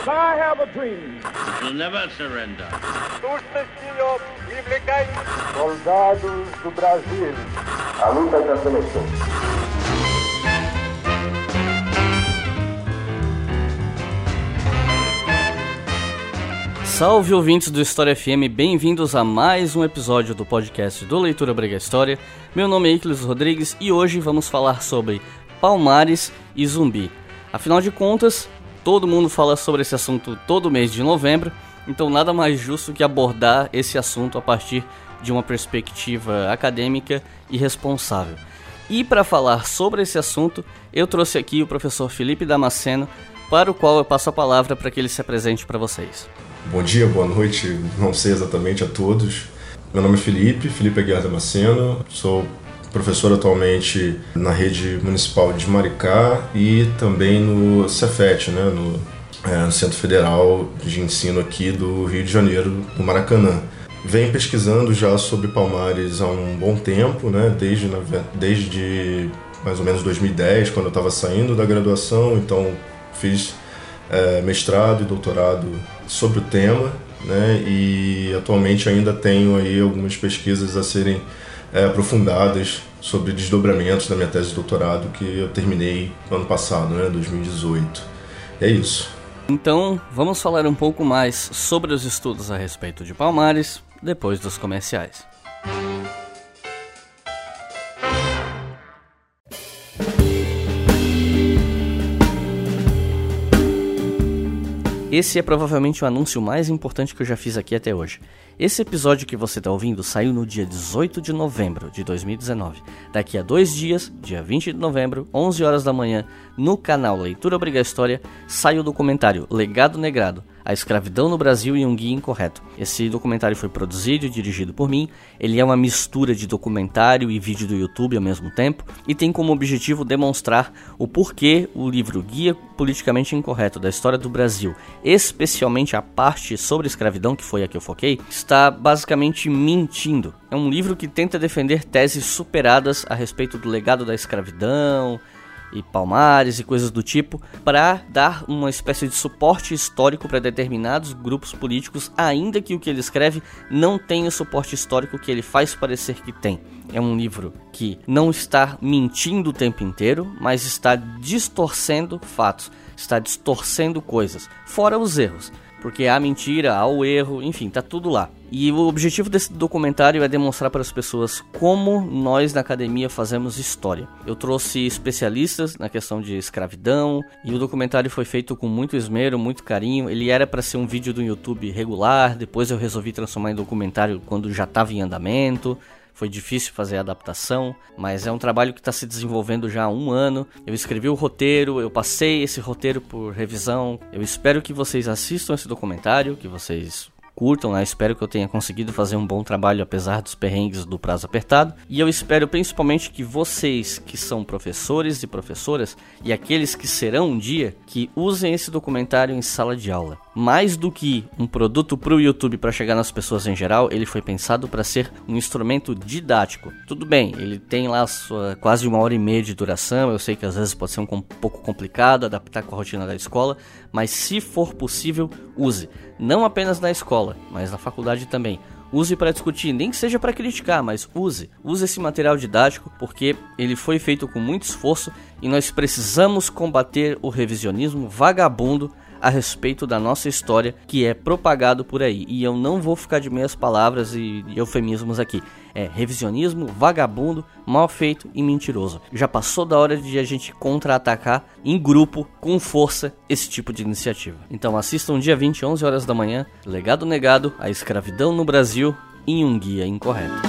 I have a dream. We'll never surrender. Soldados do Brasil. A luta da seleção. Salve ouvintes do História FM, bem-vindos a mais um episódio do podcast do Leitura Obriga História. Meu nome é Iclis Rodrigues e hoje vamos falar sobre Palmares e Zumbi. Afinal de contas, todo mundo fala sobre esse assunto todo mês de novembro, então nada mais justo que abordar esse assunto a partir de uma perspectiva acadêmica e responsável. E para falar sobre esse assunto, eu trouxe aqui o professor Felipe Damasceno, para o qual eu passo a palavra para que ele se apresente para vocês. Bom dia, boa noite, não sei exatamente a todos. Meu nome é Felipe Aguiar Damasceno, sou professor atualmente na rede municipal de Maricá e também no Cefet, no Centro Federal de Ensino aqui do Rio de Janeiro, do Maracanã. Venho pesquisando já sobre Palmares há um bom tempo, desde mais ou menos 2010, quando eu estava saindo da graduação, então fiz mestrado e doutorado sobre o tema, e atualmente ainda tenho aí algumas pesquisas a serem aprofundadas sobre desdobramentos da minha tese de doutorado que eu terminei ano passado, 2018. É isso. Então, vamos falar um pouco mais sobre os estudos a respeito de Palmares depois dos comerciais. Esse é provavelmente o anúncio mais importante que eu já fiz aqui até hoje. Esse episódio que você está ouvindo saiu no dia 18 de novembro de 2019. Daqui a 2 dias, dia 20 de novembro, 11 horas da manhã, no canal Leitura Obriga História, sai o documentário Legado Negrado, a escravidão no Brasil e um guia incorreto. Esse documentário foi produzido e dirigido por mim. Ele é uma mistura de documentário e vídeo do YouTube ao mesmo tempo e tem como objetivo demonstrar o porquê o livro Guia Politicamente Incorreto da História do Brasil, especialmente a parte sobre escravidão, que foi a que eu foquei, está basicamente mentindo. É um livro que tenta defender teses superadas a respeito do legado da escravidão e Palmares e coisas do tipo, para dar uma espécie de suporte histórico para determinados grupos políticos, ainda que o que ele escreve não tenha o suporte histórico que ele faz parecer que tem. É um livro que não está mentindo o tempo inteiro, mas está distorcendo fatos, está distorcendo coisas, fora os erros. Porque há mentira, há o erro, enfim, tá tudo lá. E o objetivo desse documentário é demonstrar para as pessoas como nós na academia fazemos história. Eu trouxe especialistas na questão de escravidão e o documentário foi feito com muito esmero, muito carinho. Ele era para ser um vídeo do YouTube regular, depois eu resolvi transformar em documentário quando já estava em andamento. Foi difícil fazer a adaptação, mas é um trabalho que está se desenvolvendo já há 1 ano. Eu escrevi o roteiro, eu passei esse roteiro por revisão. Eu espero que vocês assistam esse documentário, que vocês curtam, Espero que eu tenha conseguido fazer um bom trabalho apesar dos perrengues do prazo apertado. E eu espero principalmente que vocês que são professores e professoras e aqueles que serão um dia, que usem esse documentário em sala de aula. Mais do que um produto para o YouTube para chegar nas pessoas em geral, ele foi pensado para ser um instrumento didático. Tudo bem, ele tem lá sua quase 1h30 de duração, eu sei que às vezes pode ser um pouco complicado adaptar com a rotina da escola, mas se for possível, use. Não apenas na escola, mas na faculdade também. Use para discutir, nem que seja para criticar, mas use esse material didático, porque ele foi feito com muito esforço e nós precisamos combater o revisionismo vagabundo a respeito da nossa história que é propagado por aí. E eu não vou ficar de meias palavras e eufemismos aqui. É revisionismo vagabundo, mal feito e mentiroso. Já passou da hora de a gente contra-atacar em grupo, com força, esse tipo de iniciativa. Então assistam dia 20, 11 horas da manhã, Legado Negado, a escravidão no Brasil em um guia incorreto.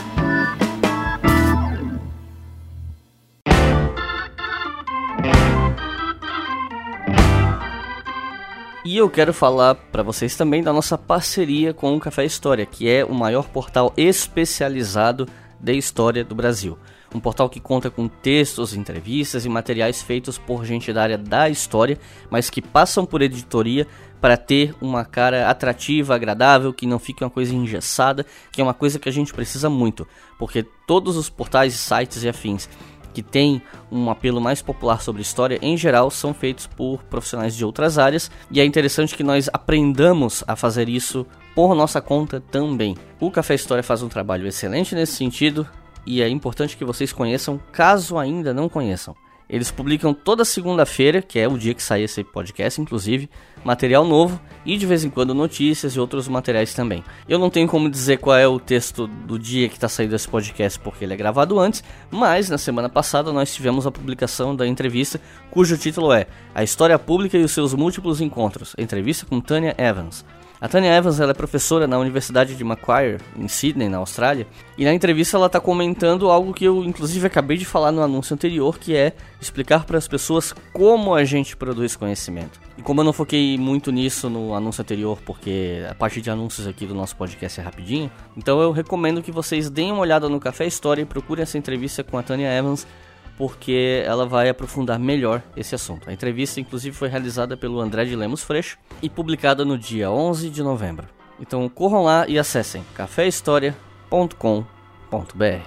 E eu quero falar para vocês também da nossa parceria com o Café História, que é o maior portal especializado de história do Brasil. Um portal que conta com textos, entrevistas e materiais feitos por gente da área da história, mas que passam por editoria para ter uma cara atrativa, agradável, que não fique uma coisa engessada, que é uma coisa que a gente precisa muito, porque todos os portais, sites e afins que têm um apelo mais popular sobre história, em geral, são feitos por profissionais de outras áreas, e é interessante que nós aprendamos a fazer isso por nossa conta também. O Café História faz um trabalho excelente nesse sentido, e é importante que vocês conheçam, caso ainda não conheçam. Eles publicam toda segunda-feira, que é o dia que sai esse podcast, inclusive, material novo e de vez em quando notícias e outros materiais também. Eu não tenho como dizer qual é o texto do dia que está saindo esse podcast porque ele é gravado antes, mas na semana passada nós tivemos a publicação da entrevista cujo título é A História Pública e os seus Múltiplos Encontros, entrevista com Tanya Evans. A Tanya Evans ela é professora na Universidade de Macquarie, em Sydney, na Austrália, e na entrevista ela está comentando algo que eu inclusive acabei de falar no anúncio anterior, que é explicar para as pessoas como a gente produz conhecimento. E como eu não foquei muito nisso no anúncio anterior, porque a parte de anúncios aqui do nosso podcast é rapidinho, então eu recomendo que vocês deem uma olhada no Café História e procurem essa entrevista com a Tanya Evans, porque ela vai aprofundar melhor esse assunto. A entrevista, inclusive, foi realizada pelo André de Lemos Freixo e publicada no dia 11 de novembro. Então corram lá e acessem caféhistoria.com.br.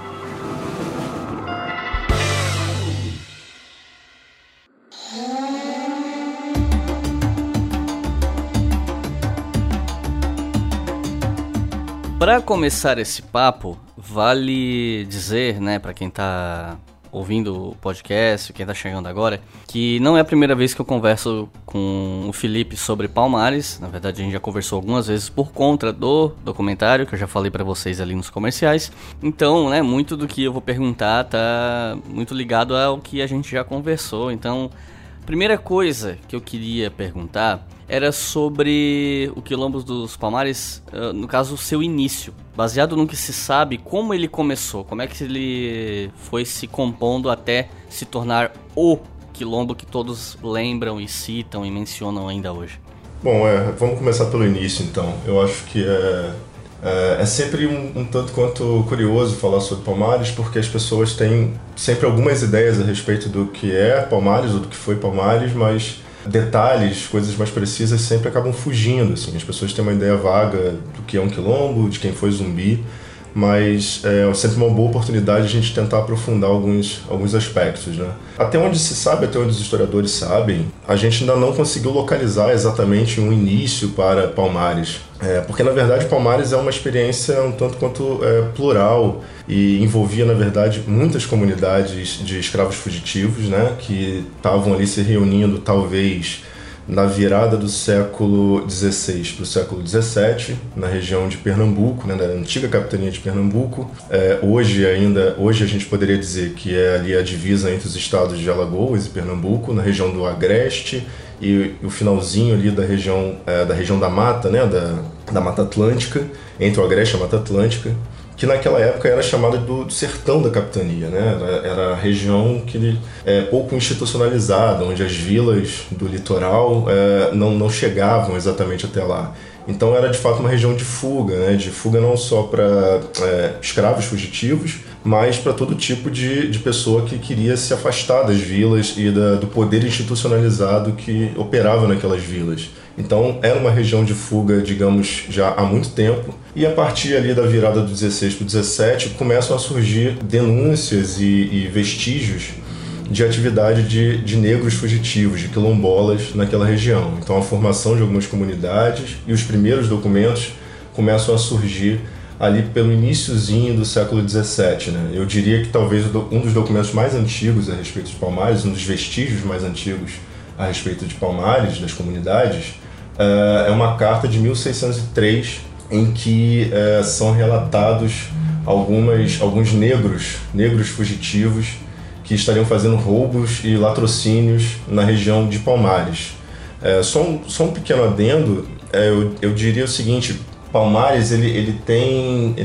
Para começar esse papo, vale dizer, né, para quem está ouvindo o podcast, quem tá chegando agora, que não é a primeira vez que eu converso com o Felipe sobre Palmares. Na verdade, a gente já conversou algumas vezes por conta do documentário, que eu já falei pra vocês ali nos comerciais. Então, né, muito do que eu vou perguntar tá muito ligado ao que a gente já conversou. Então, a primeira coisa que eu queria perguntar era sobre o Quilombo dos Palmares, no caso, o seu início. Baseado no que se sabe, como ele começou, como é que ele foi se compondo até se tornar o quilombo que todos lembram e citam e mencionam ainda hoje. Bom, vamos começar pelo início então. Eu acho que é sempre um tanto quanto curioso falar sobre Palmares, porque as pessoas têm sempre algumas ideias a respeito do que é Palmares ou do que foi Palmares, mas detalhes, coisas mais precisas sempre acabam fugindo, assim. As pessoas têm uma ideia vaga do que é um quilombo, de quem foi Zumbi, mas é sempre uma boa oportunidade a gente tentar aprofundar alguns aspectos, né? Até onde se sabe, até onde os historiadores sabem, a gente ainda não conseguiu localizar exatamente um início para Palmares, porque na verdade Palmares é uma experiência um tanto quanto plural e envolvia na verdade muitas comunidades de escravos fugitivos, né, que estavam ali se reunindo talvez na virada do século XVI para o século XVII, na região de Pernambuco, né, da antiga capitania de Pernambuco. Hoje a gente poderia dizer que é ali a divisa entre os estados de Alagoas e Pernambuco, na região do Agreste e o finalzinho ali da região da Mata, né, da Mata Atlântica, entre o Agreste e a Mata Atlântica, que naquela época era chamada do sertão da capitania, né? Era a região que é pouco institucionalizada, onde as vilas do litoral não chegavam exatamente até lá. Então era de fato uma região de fuga, né? De fuga não só para escravos fugitivos, mas para todo tipo de pessoa que queria se afastar das vilas e do poder institucionalizado que operava naquelas vilas. Então era uma região de fuga, digamos, já há muito tempo, e a partir ali da virada do 16 para o 17 começam a surgir denúncias e vestígios de atividade de negros fugitivos, de quilombolas naquela região. Então a formação de algumas comunidades e os primeiros documentos começam a surgir ali pelo iniciozinho do século 17, né? Eu diria que talvez um dos documentos mais antigos a respeito de Palmares, um dos vestígios mais antigos a respeito de Palmares, das comunidades, é uma carta de 1603 em que são relatados alguns negros fugitivos que estariam fazendo roubos e latrocínios na região de Palmares. Só um pequeno adendo, eu diria o seguinte: Palmares ele tem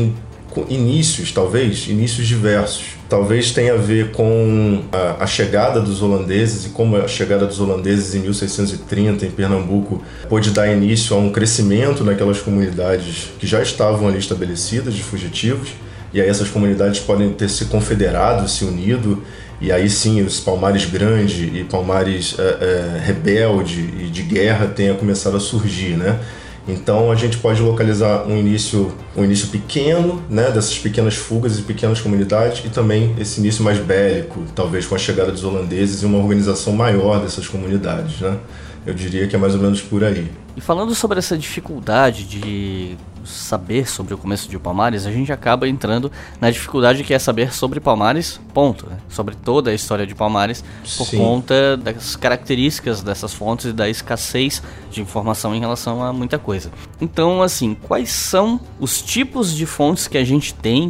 inícios diversos. Talvez tenha a ver com a chegada dos holandeses e como a chegada dos holandeses em 1630 em Pernambuco pôde dar início a um crescimento naquelas comunidades que já estavam ali estabelecidas de fugitivos, e aí essas comunidades podem ter se confederado, se unido, e aí sim os Palmares grande e Palmares rebelde e de guerra tenha começado a surgir, né? Então a gente pode localizar um início pequeno, né, dessas pequenas fugas e pequenas comunidades, e também esse início mais bélico, talvez com a chegada dos holandeses e uma organização maior dessas comunidades, né? Eu diria que é mais ou menos por aí. E falando sobre essa dificuldade de saber sobre o começo de Palmares, a gente acaba entrando na dificuldade que é saber sobre Palmares, ponto, né? Sobre toda a história de Palmares, por Sim. conta das características dessas fontes e da escassez de informação em relação a muita coisa. Então, assim, quais são os tipos de fontes que a gente tem,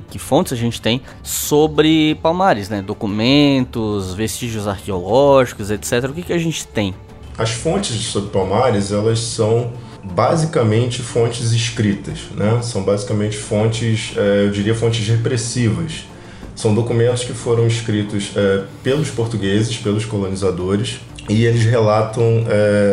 sobre Palmares, né? Documentos, vestígios arqueológicos, etc. O que a gente tem? As fontes sobre Palmares, elas são basicamente fontes escritas, né? São basicamente fontes, eu diria fontes repressivas. São documentos que foram escritos pelos portugueses, pelos colonizadores, e eles relatam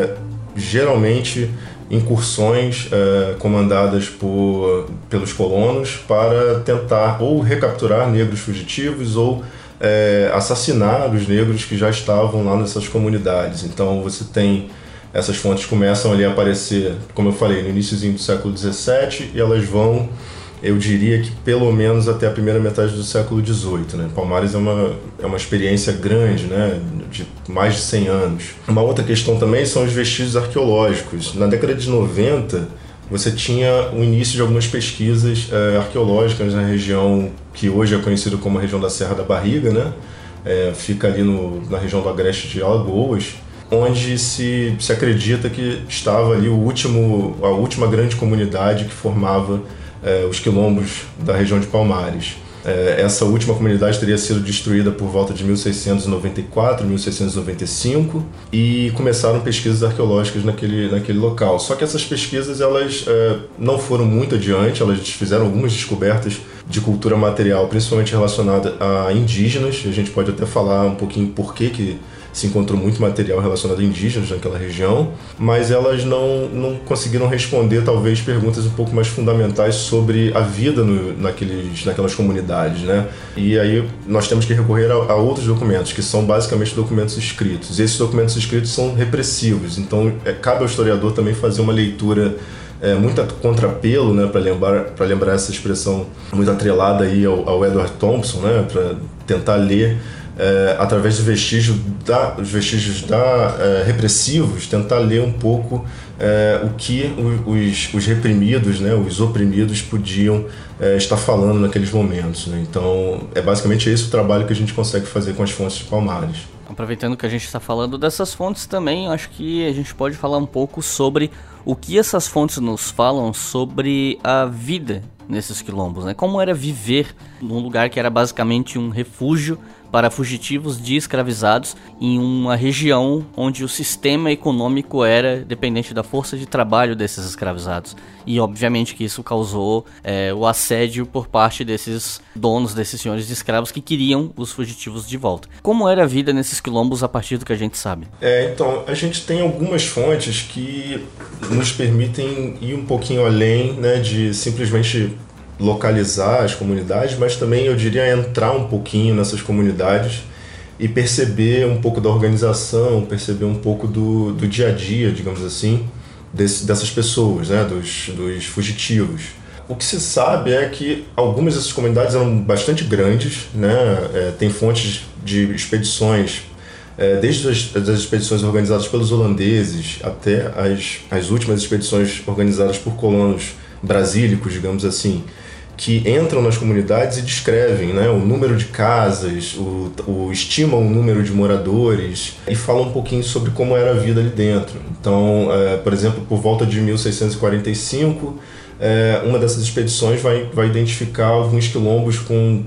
geralmente incursões comandadas pelos colonos para tentar ou recapturar negros fugitivos ou assassinar os negros que já estavam lá nessas comunidades. Então você tem essas fontes começam ali a aparecer, como eu falei, no iníciozinho do século XVII, e elas vão, eu diria que pelo menos até a primeira metade do século XVIII, né? Palmares é uma experiência grande, né? De mais de 100 anos. Uma outra questão também são os vestígios arqueológicos. Na década de 90, você tinha o início de algumas pesquisas arqueológicas na região que hoje é conhecida como a região da Serra da Barriga, né? Fica ali na região do agreste de Alagoas, onde se acredita que estava ali a última grande comunidade que formava os quilombos da região de Palmares. Essa última comunidade teria sido destruída por volta de 1694, 1695, e começaram pesquisas arqueológicas naquele local. Só que essas pesquisas elas não foram muito adiante, elas fizeram algumas descobertas de cultura material, principalmente relacionada a indígenas, e a gente pode até falar um pouquinho por que se encontrou muito material relacionado a indígenas naquela região, mas elas não conseguiram responder, talvez, perguntas um pouco mais fundamentais sobre a vida naquelas comunidades, né? E aí nós temos que recorrer a outros documentos, que são basicamente documentos escritos. E esses documentos escritos são repressivos, então cabe ao historiador também fazer uma leitura muito a contrapelo, né, para lembrar essa expressão muito atrelada aí ao Edward Thompson, né, para tentar ler através dos vestígios repressivos, tentar ler um pouco o que os reprimidos, né, os oprimidos podiam estar falando naqueles momentos, né? Então é basicamente esse o trabalho que a gente consegue fazer com as fontes de Palmares. Aproveitando que a gente está falando dessas fontes também, acho que a gente pode falar um pouco sobre o que essas fontes nos falam sobre a vida nesses quilombos, né? Como era viver num lugar que era basicamente um refúgio para fugitivos de escravizados em uma região onde o sistema econômico era dependente da força de trabalho desses escravizados. E obviamente que isso causou o assédio por parte desses donos, desses senhores de escravos que queriam os fugitivos de volta. Como era a vida nesses quilombos a partir do que a gente sabe? Então, a gente tem algumas fontes que nos permitem ir um pouquinho além, né, de simplesmente localizar as comunidades, mas também, eu diria, entrar um pouquinho nessas comunidades e perceber um pouco da organização, perceber um pouco do dia a dia, digamos assim, dessas pessoas, né, dos fugitivos. O que se sabe é que algumas dessas comunidades eram bastante grandes, né? Tem fontes de expedições, desde as expedições organizadas pelos holandeses até as últimas expedições organizadas por colonos brasílicos, digamos assim, que entram nas comunidades e descrevem, né, o número de casas, estimam o número de moradores e falam um pouquinho sobre como era a vida ali dentro. Então, por exemplo, por volta de 1645, uma dessas expedições vai identificar alguns quilombos com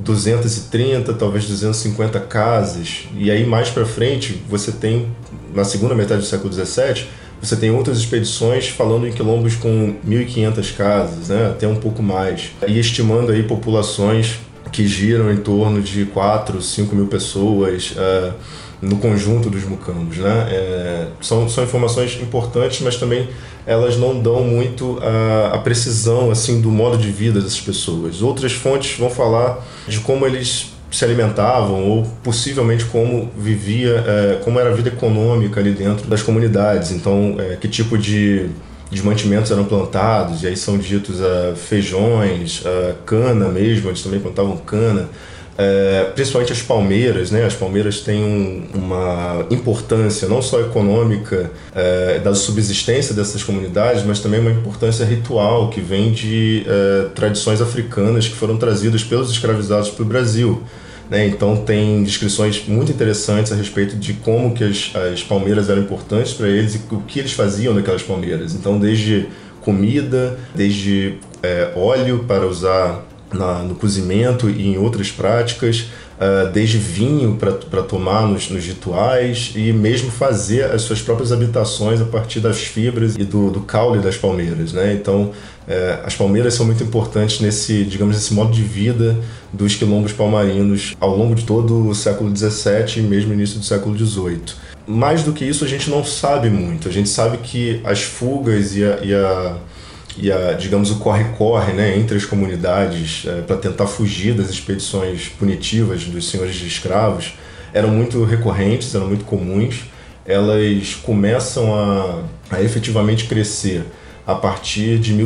230, talvez 250 casas. E aí, mais para frente, você tem, na segunda metade do século XVII, você tem outras expedições falando em quilombos com 1.500 casas, né, até um pouco mais, e estimando aí populações que giram em torno de 4, 5 mil pessoas no conjunto dos mucambos, né? São informações importantes, mas também elas não dão muito a precisão assim do modo de vida dessas pessoas. Outras fontes vão falar de como eles se alimentavam ou possivelmente como como era a vida econômica ali dentro das comunidades. Então, que tipo de de mantimentos eram plantados, e aí são ditos feijões, cana mesmo, eles também plantavam cana. Principalmente as palmeiras, né? As palmeiras têm uma importância não só econômica da subsistência dessas comunidades, mas também uma importância ritual que vem de tradições africanas que foram trazidas pelos escravizados para o Brasil, né? Então tem descrições muito interessantes a respeito de como que as palmeiras eram importantes para eles e o que eles faziam daquelas palmeiras. Então desde comida, desde óleo para usar no cozimento e em outras práticas, desde vinho para tomar nos rituais e mesmo fazer as suas próprias habitações a partir das fibras e do caule das palmeiras, né? Então, as palmeiras são muito importantes nesse modo de vida dos quilombos palmarinos ao longo de todo o século XVII e mesmo início do século XVIII. Mais do que isso, a gente não sabe muito. A gente sabe que as fugas digamos, o corre-corre, né, entre as comunidades para tentar fugir das expedições punitivas dos senhores de escravos eram muito recorrentes, eram muito comuns. Elas começam a efetivamente crescer a partir de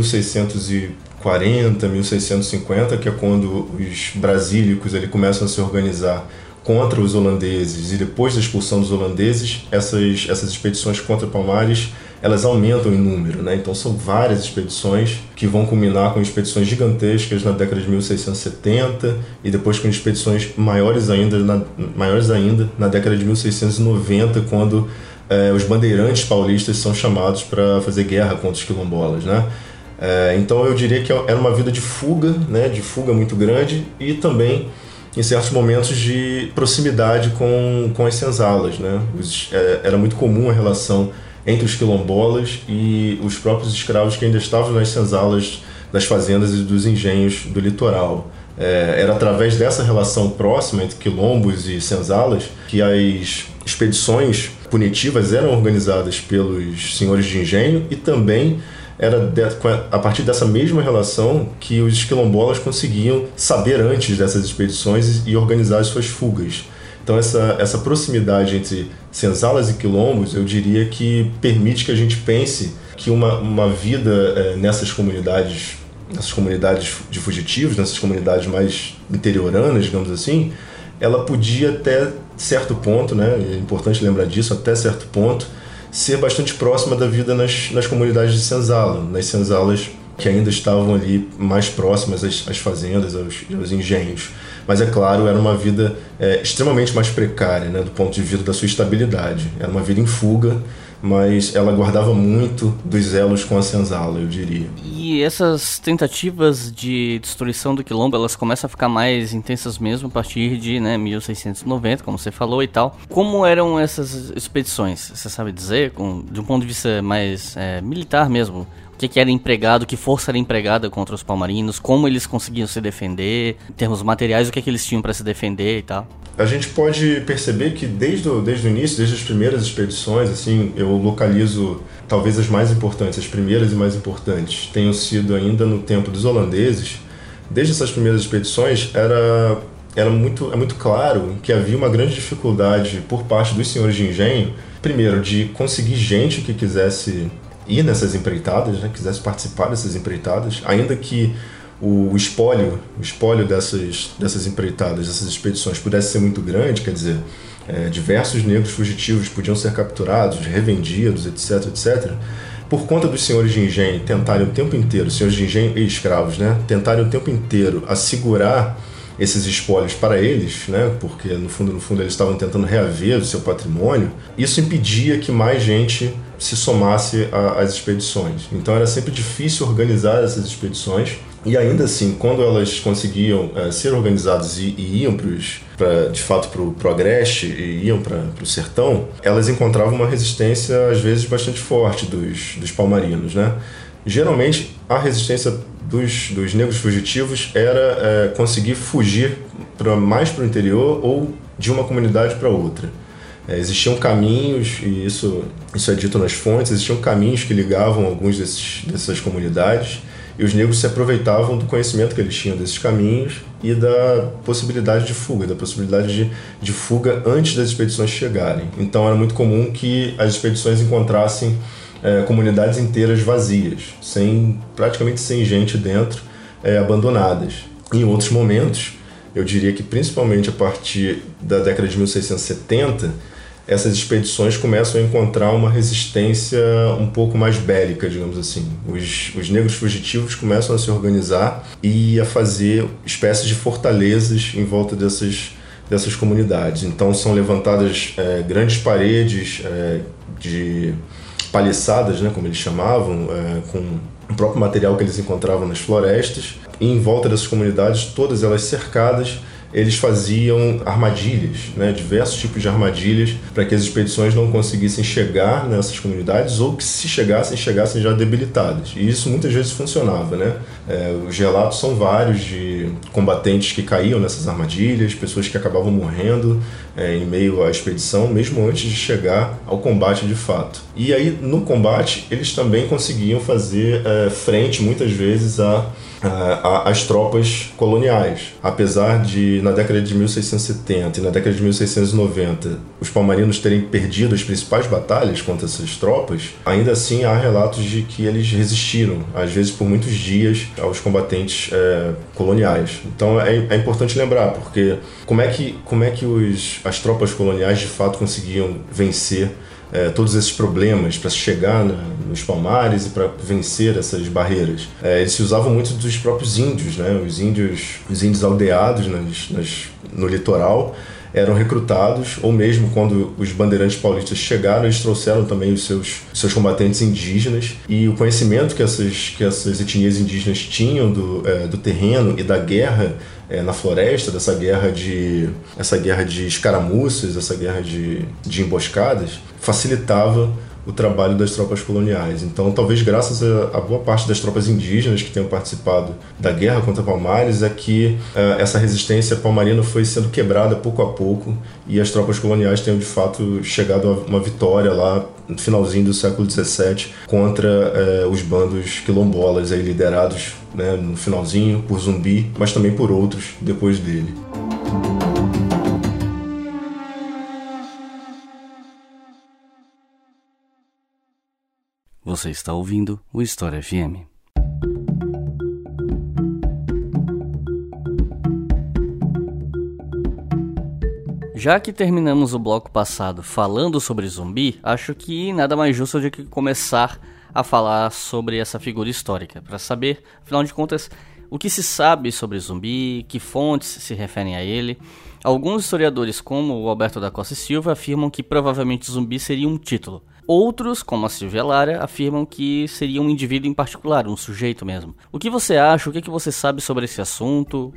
1640, 1650, que é quando os brasílicos começam a se organizar contra os holandeses, e depois da expulsão dos holandeses, essas expedições contra Palmares, elas aumentam em número, né? Então são várias expedições que vão culminar com expedições gigantescas na década de 1670 e depois com expedições maiores ainda na década de 1690, quando os bandeirantes paulistas são chamados para fazer guerra contra os quilombolas, né? Então eu diria que era uma vida de fuga, né? De fuga muito grande e também em certos momentos de proximidade com as senzalas, né? Era muito comum a relação entre os quilombolas e os próprios escravos que ainda estavam nas senzalas das fazendas e dos engenhos do litoral. Era através dessa relação próxima entre quilombos e senzalas que as expedições punitivas eram organizadas pelos senhores de engenho, e também era a partir dessa mesma relação que os quilombolas conseguiam saber antes dessas expedições e organizar as suas fugas. Então essa proximidade entre senzalas e quilombos, eu diria que permite que a gente pense que uma vida nessas comunidades de fugitivos, nessas comunidades mais interioranas, digamos assim, ela podia até certo ponto, né, é importante lembrar disso, até certo ponto, ser bastante próxima da vida nas comunidades de senzala, nas senzalas que ainda estavam ali mais próximas às fazendas, aos engenhos. Mas, é claro, era uma vida extremamente mais precária, né, do ponto de vista da sua estabilidade. Era uma vida em fuga, mas ela guardava muito dos elos com a senzala, eu diria. E essas tentativas de destruição do quilombo, elas começam a ficar mais intensas mesmo a partir de 1690, como você falou e tal. Como eram essas expedições? Você sabe dizer, de um ponto de vista mais militar mesmo? O que era empregado, que força era empregada contra os palmarinos, como eles conseguiam se defender, em termos materiais, o que eles tinham para se defender e tal? A gente pode perceber que desde o início, desde as primeiras expedições, assim, eu localizo talvez as mais importantes, as primeiras e mais importantes, tenham sido ainda no tempo dos holandeses. Desde essas primeiras expedições, é muito claro que havia uma grande dificuldade por parte dos senhores de engenho, primeiro, de conseguir gente que quisesse ir nessas empreitadas, né, quisesse participar dessas empreitadas, ainda que o espólio dessas empreitadas, dessas expedições pudesse ser muito grande, quer dizer, diversos negros fugitivos podiam ser capturados, revendidos, etc, etc, por conta dos senhores de engenho tentarem o tempo inteiro, senhores de engenho e escravos, né, tentarem o tempo inteiro assegurar esses espólios para eles, né, porque no fundo eles estavam tentando reaver o seu patrimônio. Isso impedia que mais gente se somasse às expedições. Então era sempre difícil organizar essas expedições, e ainda assim, quando elas conseguiam ser organizadas e iam de fato para o Agreste e iam para o sertão, elas encontravam uma resistência às vezes bastante forte dos palmarinos, né? Geralmente a resistência dos negros fugitivos era conseguir fugir mais para o interior ou de uma comunidade para outra. Existiam caminhos, e isso é dito nas fontes, existiam caminhos que ligavam algumas dessas comunidades, e os negros se aproveitavam do conhecimento que eles tinham desses caminhos e da possibilidade de fuga, da possibilidade de fuga antes das expedições chegarem. Então era muito comum que as expedições encontrassem comunidades inteiras vazias, praticamente sem gente dentro, abandonadas. Em outros momentos, eu diria que principalmente a partir da década de 1670, essas expedições começam a encontrar uma resistência um pouco mais bélica, digamos assim. Os negros fugitivos começam a se organizar e a fazer espécies de fortalezas em volta dessas comunidades. Então são levantadas grandes paredes de paliçadas, né, como eles chamavam, com o próprio material que eles encontravam nas florestas. E em volta dessas comunidades, todas elas cercadas, eles faziam armadilhas, né, diversos tipos de armadilhas, para que as expedições não conseguissem chegar nessas comunidades, ou que se chegassem já debilitadas. E isso muitas vezes funcionava, né? Os relatos são vários de combatentes que caíam nessas armadilhas, pessoas que acabavam morrendo em meio à expedição, mesmo antes de chegar ao combate de fato. E aí, no combate, eles também conseguiam fazer frente, muitas vezes, às tropas coloniais. Apesar de, na década de 1670 e na década de 1690, os palmarinos terem perdido as principais batalhas contra essas tropas, ainda assim há relatos de que eles resistiram, às vezes por muitos dias, aos combatentes coloniais. Então é importante lembrar, porque como é que as tropas coloniais de fato conseguiam vencer todos esses problemas para chegar nos Palmares e para vencer essas barreiras. Eles se usavam muito dos próprios índios, né? Os índios aldeados no litoral eram recrutados, ou mesmo quando os bandeirantes paulistas chegaram, eles trouxeram também os seus combatentes indígenas, e o conhecimento que essas etnias indígenas tinham do terreno e da guerra na floresta, dessa guerra de escaramuças, essa guerra de emboscadas, facilitava o trabalho das tropas coloniais. Então, talvez graças a boa parte das tropas indígenas que tenham participado da guerra contra Palmares, é que essa resistência palmarina foi sendo quebrada pouco a pouco, e as tropas coloniais tenham de fato chegado a uma vitória lá no finalzinho do século XVII contra os bandos quilombolas aí, liderados, né, no finalzinho por Zumbi, mas também por outros depois dele. Você está ouvindo o História FM. Já que terminamos o bloco passado falando sobre Zumbi, acho que nada mais justo do que começar a falar sobre essa figura histórica, para saber, afinal de contas, o que se sabe sobre Zumbi, que fontes se referem a ele. Alguns historiadores, como o Alberto da Costa e Silva, afirmam que provavelmente Zumbi seria um título. Outros, como a Silvia Lara, afirmam que seria um indivíduo em particular, um sujeito mesmo. O que você acha? O que você sabe sobre esse assunto?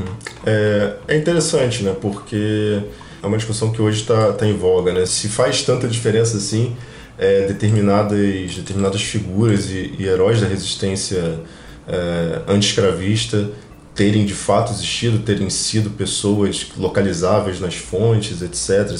É interessante, né? Porque é uma discussão que hoje está em voga, né? Se faz tanta diferença assim, determinadas figuras e heróis da resistência anti-escravista terem de fato existido, terem sido pessoas localizáveis nas fontes, etc.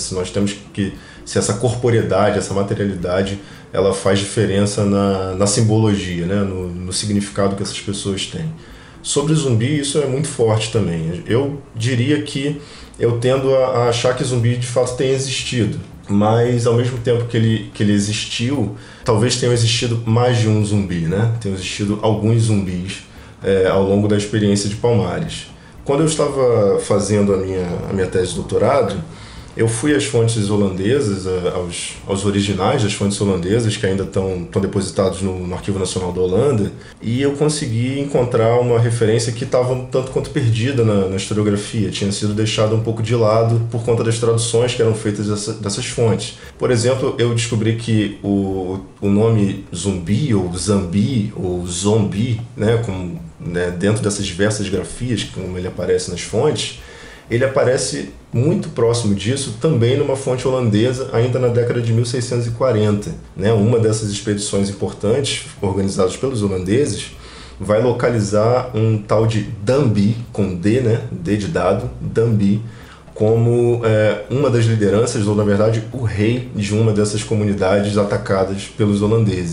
Se essa corporeidade, essa materialidade, ela faz diferença na simbologia, né? no significado que essas pessoas têm. Sobre Zumbi, isso é muito forte também. Eu diria que eu tendo a achar que Zumbi de fato tem existido, mas ao mesmo tempo que ele existiu, talvez tenham existido mais de um zumbi, né? Tenham existido alguns zumbis ao longo da experiência de Palmares. Quando eu estava fazendo a minha tese de doutorado, eu fui às fontes holandesas, aos originais das fontes holandesas, que ainda estão depositados no Arquivo Nacional da Holanda, e eu consegui encontrar uma referência que estava um tanto quanto perdida na historiografia, tinha sido deixada um pouco de lado por conta das traduções que eram feitas dessas fontes. Por exemplo, eu descobri que o nome Zumbi, ou Zambi, ou Zombi, né, dentro dessas diversas grafias, como ele aparece nas fontes, ele aparece muito próximo disso também numa fonte holandesa, ainda na década de 1640. Né? Uma dessas expedições importantes, organizadas pelos holandeses, vai localizar um tal de Dambi, com D, né? D de dado, Dambi, como uma das lideranças, ou na verdade o rei de uma dessas comunidades atacadas pelos holandeses.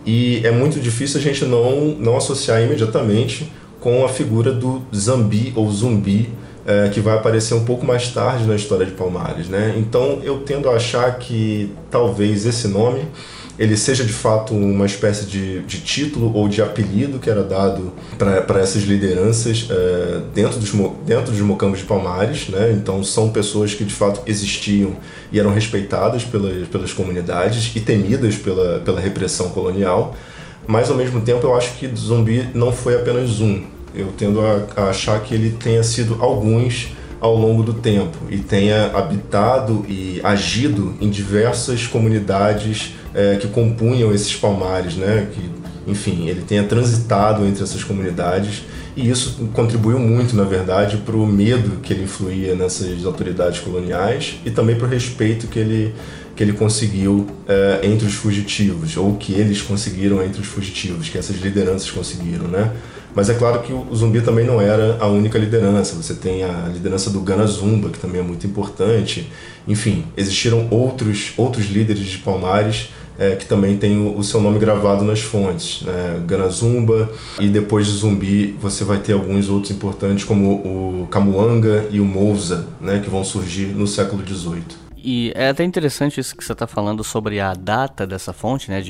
e é muito difícil a gente não associar imediatamente com a figura do Zambi ou Zumbi, que vai aparecer um pouco mais tarde na história de Palmares, né? Então eu tendo a achar que talvez esse nome ele seja de fato uma espécie de título ou de apelido que era dado para essas lideranças dentro dos mocambos de Palmares, né? Então são pessoas que de fato existiam e eram respeitadas pelas comunidades e temidas pela repressão colonial, mas ao mesmo tempo eu acho que Zumbi não foi apenas um. Eu tendo a achar que ele tenha sido alguns ao longo do tempo e tenha habitado e agido em diversas comunidades que compunham esses Palmares, né? Que, enfim, ele tenha transitado entre essas comunidades e isso contribuiu muito, na verdade, para o medo que ele influía nessas autoridades coloniais e também para o respeito que ele conseguiu entre os fugitivos, ou que eles conseguiram entre os fugitivos, que essas lideranças conseguiram, né? Mas é claro que o Zumbi também não era a única liderança. Você tem a liderança do Gana Zumba, que também é muito importante. Enfim, existiram outros líderes de Palmares que também têm o seu nome gravado nas fontes, né? Gana Zumba, e depois de Zumbi você vai ter alguns outros importantes, como o Camuanga e o Mousa, né? Que vão surgir no século XVIII. E é até interessante isso que você está falando sobre a data dessa fonte, né, de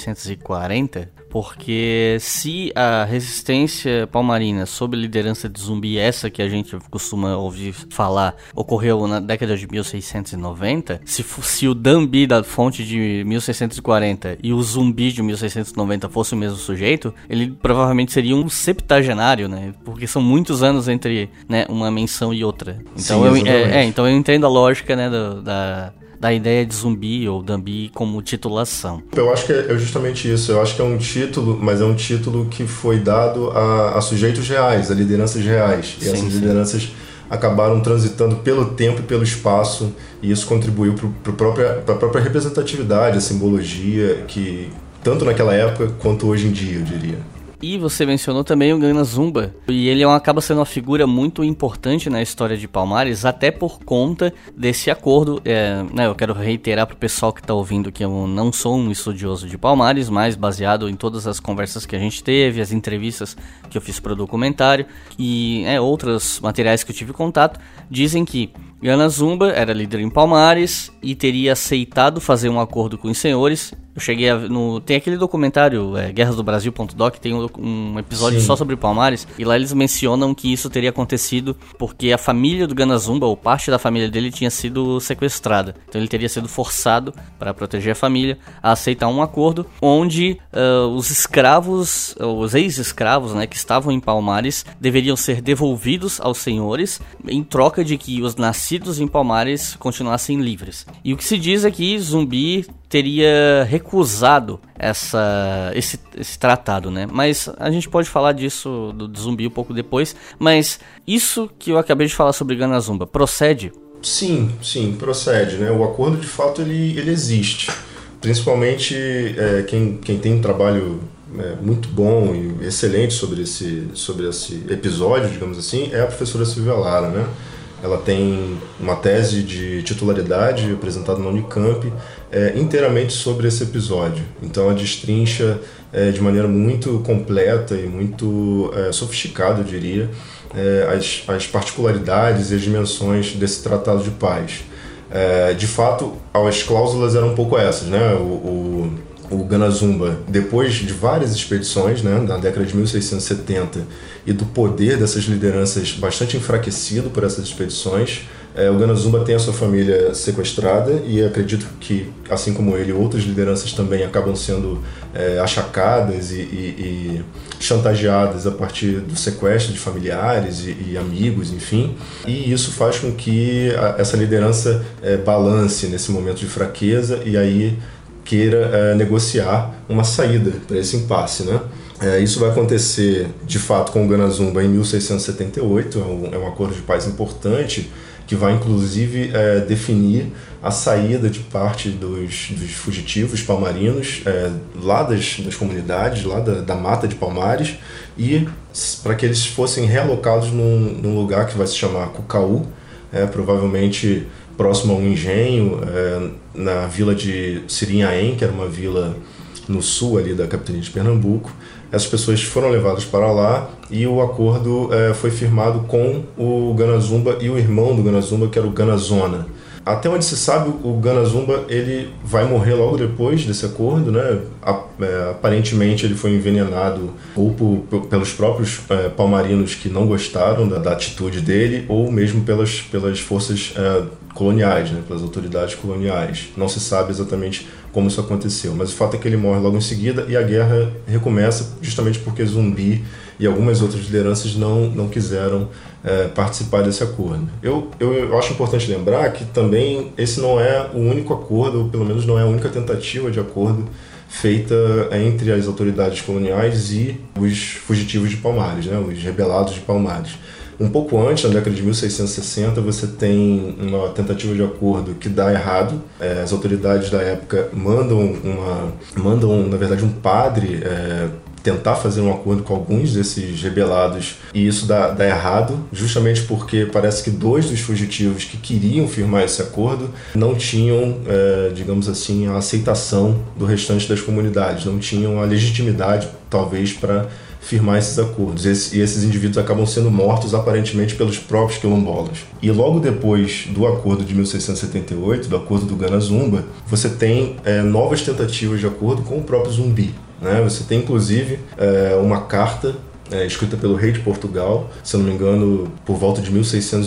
1640, porque se a resistência palmarina sob liderança de Zumbi, essa que a gente costuma ouvir falar, ocorreu na década de 1690, se o Dambi da fonte de 1640 e o Zumbi de 1690 fosse o mesmo sujeito, ele provavelmente seria um septagenário, né, porque são muitos anos entre, né, uma menção e outra. Então, sim, então eu entendo a lógica, né, da ideia de Zumbi ou Dambi como titulação. Eu acho que é justamente isso. Eu acho que é um título, mas é um título que foi dado a sujeitos reais, a lideranças reais. E essas lideranças acabaram transitando pelo tempo e pelo espaço, e isso contribuiu para a própria representatividade, a simbologia, que tanto naquela época quanto hoje em dia, eu diria. E você mencionou também o Gana Zumba, e ele acaba sendo uma figura muito importante na história de Palmares, até por conta desse acordo. Né, eu quero reiterar para o pessoal que está ouvindo que eu não sou um estudioso de Palmares, mas baseado em todas as conversas que a gente teve, as entrevistas que eu fiz para o documentário e outros materiais que eu tive contato, dizem que Gana Zumba era líder em Palmares e teria aceitado fazer um acordo com os senhores. Eu cheguei tem aquele documentário, guerrasdobrasil.doc, tem um episódio só sobre Palmares, e lá eles mencionam que isso teria acontecido porque a família do Gana Zumba, ou parte da família dele, tinha sido sequestrada. Então ele teria sido forçado, para proteger a família, a aceitar um acordo onde os escravos, os ex-escravos, né, que estavam em Palmares, deveriam ser devolvidos aos senhores, em troca de que os nascidos em Palmares continuassem livres. E o que se diz é que Zumbi teria recusado esse tratado, né? Mas a gente pode falar disso do Zumbi um pouco depois. Mas isso que eu acabei de falar sobre Gana Zumba procede? Sim, procede, né? O acordo de fato ele existe. Principalmente quem tem um trabalho muito bom e excelente sobre esse episódio, digamos assim, é a professora Silvia Lara, né? Ela tem uma tese de titularidade apresentada na Unicamp inteiramente sobre esse episódio. Então ela destrincha de maneira muito completa e muito sofisticada, eu diria, as particularidades e as dimensões desse Tratado de Paz. De fato, as cláusulas eram um pouco essas, né? O Gana Zumba, depois de várias expedições, né, na década de 1670, e do poder dessas lideranças bastante enfraquecido por essas expedições, o Gana Zumba tem a sua família sequestrada, e acredito que, assim como ele, outras lideranças também acabam sendo achacadas e chantageadas a partir do sequestro de familiares e amigos, enfim. E isso faz com que essa liderança balance nesse momento de fraqueza, e aí queira negociar uma saída para esse impasse, né? Isso vai acontecer, de fato, com o Gana Zumba em 1678, é um acordo de paz importante, que vai, inclusive, definir a saída de parte dos fugitivos palmarinos, lá das comunidades, lá da mata de Palmares, e para que eles fossem realocados num lugar que vai se chamar Cucaú, provavelmente próximo a um engenho, na vila de Sirinhaém, que era uma vila no sul ali da capitania de Pernambuco. Essas pessoas foram levadas para lá e o acordo foi firmado com o Ganazumba e o irmão do Ganazumba, que era o Ganazona. Até onde se sabe, o Ganazumba ele vai morrer logo depois desse acordo, né? Aparentemente ele foi envenenado ou pelos próprios palmarinos que não gostaram da atitude dele, ou mesmo pelas forças coloniais, né? Pelas autoridades coloniais. Não se sabe exatamente como isso aconteceu, mas o fato é que ele morre logo em seguida e a guerra recomeça justamente porque Zumbi e algumas outras lideranças não quiseram participar desse acordo. Eu acho importante lembrar que também esse não é o único acordo, ou pelo menos não é a única tentativa de acordo feita entre as autoridades coloniais e os fugitivos de Palmares, né, os rebelados de Palmares. Um pouco antes, na década de 1660, você tem uma tentativa de acordo que dá errado. As autoridades da época mandam, na verdade, um padre tentar fazer um acordo com alguns desses rebelados, e isso dá errado, justamente porque parece que 2 dos fugitivos que queriam firmar esse acordo não tinham, digamos assim, a aceitação do restante das comunidades, não tinham a legitimidade, talvez, para firmar esses acordos. E esses indivíduos acabam sendo mortos, aparentemente, pelos próprios quilombolas. E logo depois do acordo de 1678, do acordo do Ganazumba, você tem novas tentativas de acordo com o próprio Zumbi, né? Você tem, inclusive, uma carta escrita pelo rei de Portugal, se eu não me engano, por volta de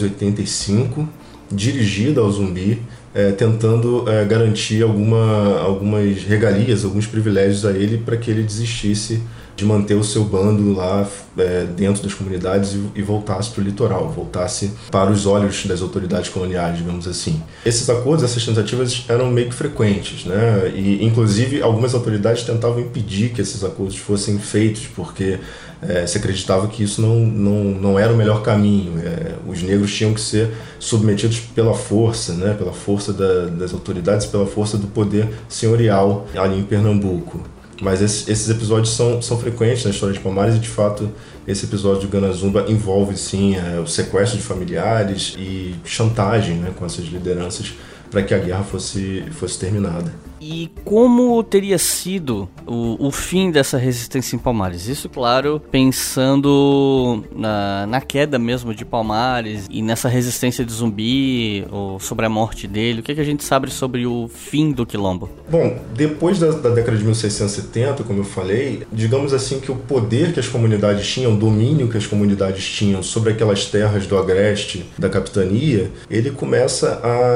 1685, dirigida ao Zumbi, tentando garantir algumas regalias, alguns privilégios a ele para que ele desistisse de manter o seu bando lá dentro das comunidades e voltasse para o litoral, voltasse para os olhos das autoridades coloniais, digamos assim. Esses acordos, essas tentativas eram meio que frequentes, né? E, inclusive, algumas autoridades tentavam impedir que esses acordos fossem feitos, porque se acreditava que isso não era o melhor caminho. Os negros tinham que ser submetidos pela força, né? Pela força das autoridades, pela força do poder senhorial ali em Pernambuco. Mas esses episódios são frequentes na história de Palmares e, de fato, esse episódio do Ganazumba envolve, sim, o sequestro de familiares e chantagem, né, com essas lideranças para que a guerra fosse terminada. E como teria sido o fim dessa resistência em Palmares? Isso, claro, pensando na queda mesmo de Palmares e nessa resistência de Zumbi, ou sobre a morte dele. O que a gente sabe sobre o fim do Quilombo? Bom, depois da década de 1670, como eu falei, digamos assim que o poder que as comunidades tinham, o domínio que as comunidades tinham sobre aquelas terras do agreste da capitania, ele começa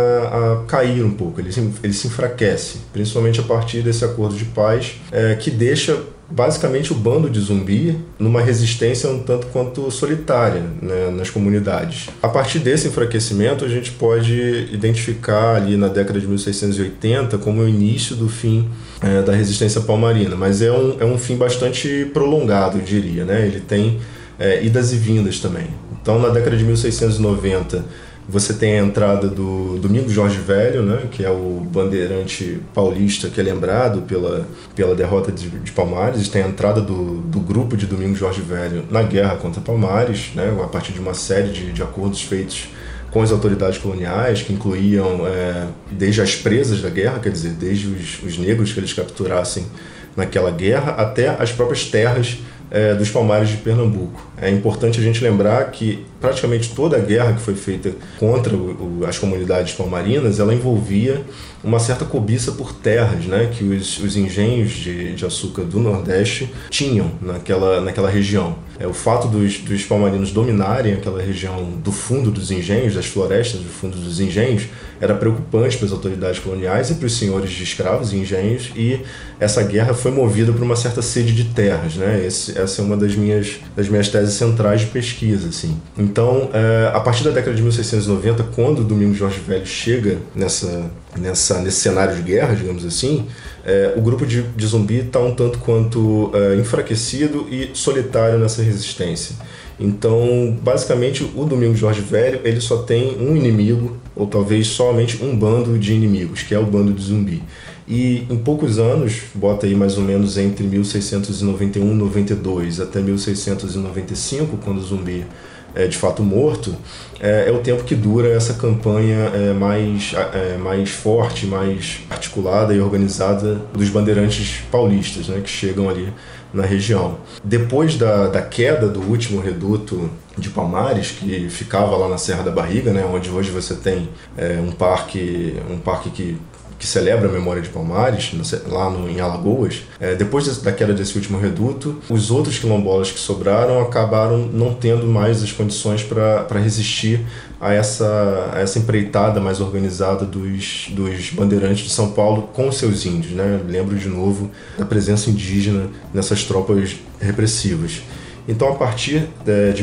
a cair um pouco, ele se enfraquece, principalmente a partir desse acordo de paz, que deixa basicamente o bando de Zumbi numa resistência um tanto quanto solitária, né, nas comunidades. A partir desse enfraquecimento, a gente pode identificar ali na década de 1680 como o início do fim da resistência palmarina, mas é um fim bastante prolongado, eu diria, né? Ele tem idas e vindas também. Então, na década de 1690, você tem a entrada do Domingos Jorge Velho, né, que é o bandeirante paulista que é lembrado pela derrota de Palmares. Tem a entrada do grupo de Domingos Jorge Velho na guerra contra Palmares, né, a partir de uma série de acordos feitos com as autoridades coloniais, que incluíam desde as presas da guerra, quer dizer, desde os negros que eles capturassem naquela guerra, até as próprias terras dos Palmares de Pernambuco. É importante a gente lembrar que praticamente toda a guerra que foi feita contra as comunidades palmarinas, ela envolvia uma certa cobiça por terras, né, que os engenhos de açúcar do Nordeste tinham naquela região. O fato dos palmarinos dominarem aquela região do fundo dos engenhos, das florestas do fundo dos engenhos, era preocupante para as autoridades coloniais e para os senhores de escravos e engenhos, e essa guerra foi movida por uma certa sede de terras, né? Essa é uma das minhas teses centrais de pesquisa, assim. Então, a partir da década de 1690, quando o Domingos Jorge Velho chega nesse cenário de guerra, digamos assim, o grupo de Zumbi está um tanto quanto enfraquecido e solitário nessa resistência. Então, basicamente, o Domingos Jorge Velho ele só tem um inimigo, ou talvez somente um bando de inimigos, que é o bando de Zumbi. E em poucos anos, bota aí mais ou menos entre 1691 e 92 até 1695, quando o Zumbi de fato morto, é o tempo que dura essa campanha mais forte, mais articulada e organizada dos bandeirantes paulistas, né, que chegam ali na região. Depois da queda do último reduto de Palmares, que ficava lá na Serra da Barriga, né, onde hoje você tem um parque que celebra a memória de Palmares, lá em Alagoas. Depois da queda desse último reduto, os outros quilombolas que sobraram acabaram não tendo mais as condições para resistir a essa empreitada mais organizada dos bandeirantes de São Paulo com seus índios, né? Lembro de novo da presença indígena nessas tropas repressivas. Então, a partir de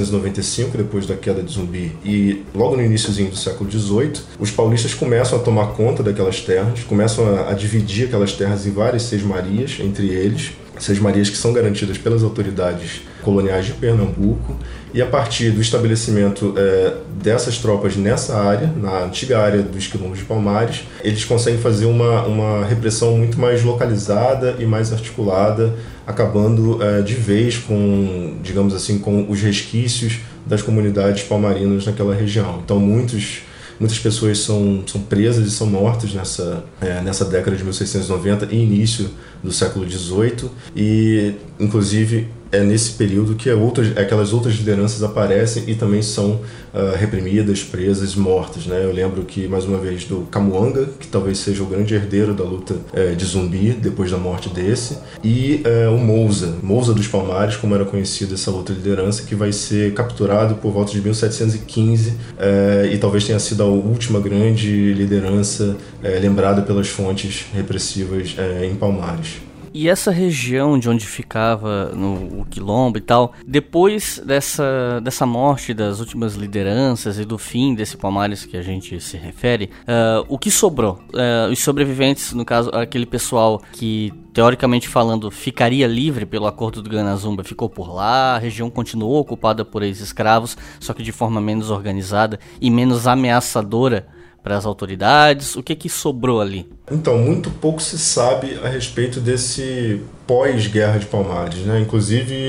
1695, depois da queda de Zumbi, e logo no iníciozinho do século XVIII, os paulistas começam a tomar conta daquelas terras, começam a dividir aquelas terras em várias sesmarias entre eles, sesmarias que são garantidas pelas autoridades coloniais de Pernambuco, e a partir do estabelecimento dessas tropas nessa área, na antiga área dos quilombos de Palmares, eles conseguem fazer uma repressão muito mais localizada e mais articulada, acabando de vez com, digamos assim, com os resquícios das comunidades palmarinas naquela região. Então muitas pessoas são presas e são mortas nessa década de 1690 e início do século XVIII, e inclusive é nesse período que aquelas outras lideranças aparecem e também são reprimidas, presas, mortas, né? Eu lembro que, mais uma vez, do Camuanga, que talvez seja o grande herdeiro da luta de Zumbi, depois da morte desse, e o Mousa dos Palmares, como era conhecida essa outra liderança, que vai ser capturado por volta de 1715 e talvez tenha sido a última grande liderança lembrada pelas fontes repressivas em Palmares. E essa região de onde ficava o quilombo e tal, depois dessa morte das últimas lideranças e do fim desse Palmares que a gente se refere, o que sobrou? Os sobreviventes, no caso, aquele pessoal que, teoricamente falando, ficaria livre pelo acordo do Ganazumba, ficou por lá, a região continuou ocupada por ex-escravos, só que de forma menos organizada e menos ameaçadora para as autoridades. O que sobrou ali? Então, muito pouco se sabe a respeito desse pós-guerra de Palmares, né? Inclusive,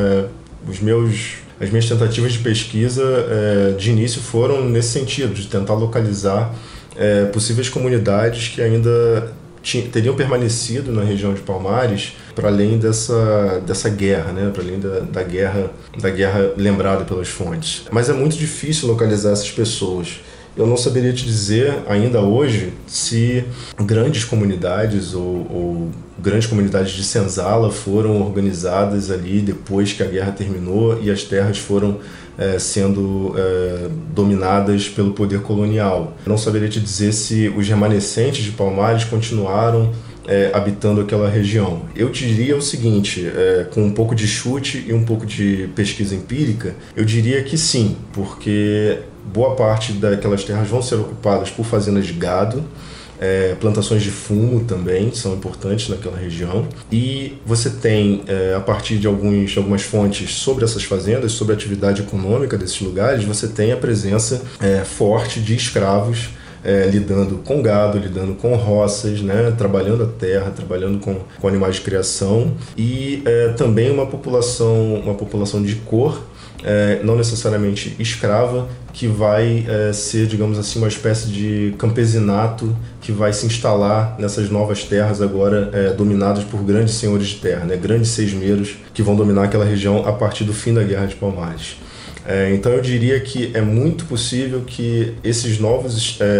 as minhas tentativas de pesquisa de início foram nesse sentido, de tentar localizar possíveis comunidades que ainda teriam permanecido na região de Palmares para além dessa guerra, né? Para além da guerra lembrada pelas fontes. Mas é muito difícil localizar essas pessoas. Eu não saberia te dizer ainda hoje se grandes comunidades ou grandes comunidades de senzala foram organizadas ali depois que a guerra terminou e as terras foram sendo dominadas pelo poder colonial. Eu não saberia te dizer se os remanescentes de Palmares continuaram habitando aquela região. Eu te diria o seguinte, com um pouco de chute e um pouco de pesquisa empírica, eu diria que sim, porque boa parte daquelas terras vão ser ocupadas por fazendas de gado, plantações de fumo também são importantes naquela região, e você tem, a partir de algumas fontes sobre essas fazendas, sobre a atividade econômica desses lugares, você tem a presença forte de escravos lidando com gado, lidando com roças, né, trabalhando a terra, trabalhando com animais de criação, e também uma população de cor, não necessariamente escrava, que vai ser, digamos assim, uma espécie de campesinato que vai se instalar nessas novas terras agora dominadas por grandes senhores de terra, né, grandes sesmeiros que vão dominar aquela região a partir do fim da Guerra de Palmares. Então eu diria que é muito possível que esses novos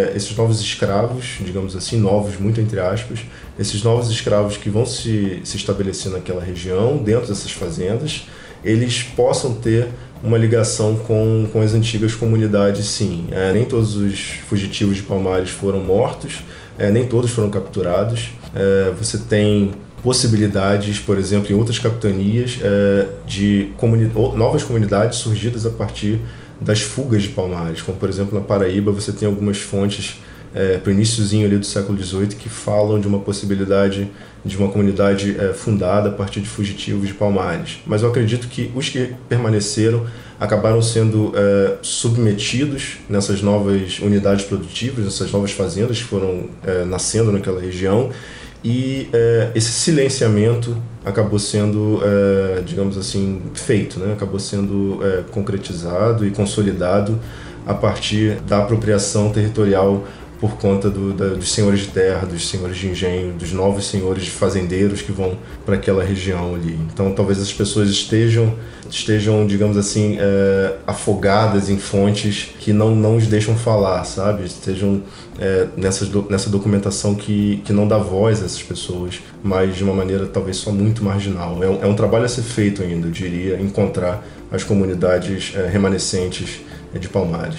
escravos, digamos assim, novos muito entre aspas, esses novos escravos que vão se estabelecer naquela região, dentro dessas fazendas, eles possam ter uma ligação com as antigas comunidades, sim. Nem todos os fugitivos de Palmares foram mortos, nem todos foram capturados. Você tem possibilidades, por exemplo, em outras capitanias, de novas comunidades surgidas a partir das fugas de Palmares, como por exemplo na Paraíba você tem algumas fontes para o iniciozinho ali do século XVIII que falam de uma possibilidade de uma comunidade fundada a partir de fugitivos de Palmares. Mas eu acredito que os que permaneceram acabaram sendo submetidos nessas novas unidades produtivas, nessas novas fazendas que foram nascendo naquela região, e esse silenciamento acabou sendo, digamos assim, feito, né? Acabou sendo concretizado e consolidado a partir da apropriação territorial por conta dos senhores de terra, dos senhores de engenho, dos novos senhores de fazendeiros que vão para aquela região ali. Então talvez as pessoas estejam digamos assim, afogadas em fontes que não os deixam falar, sabe? Estejam nessa documentação que não dá voz a essas pessoas, mas de uma maneira talvez só muito marginal. É um trabalho a ser feito ainda, eu diria, encontrar as comunidades remanescentes de Palmares.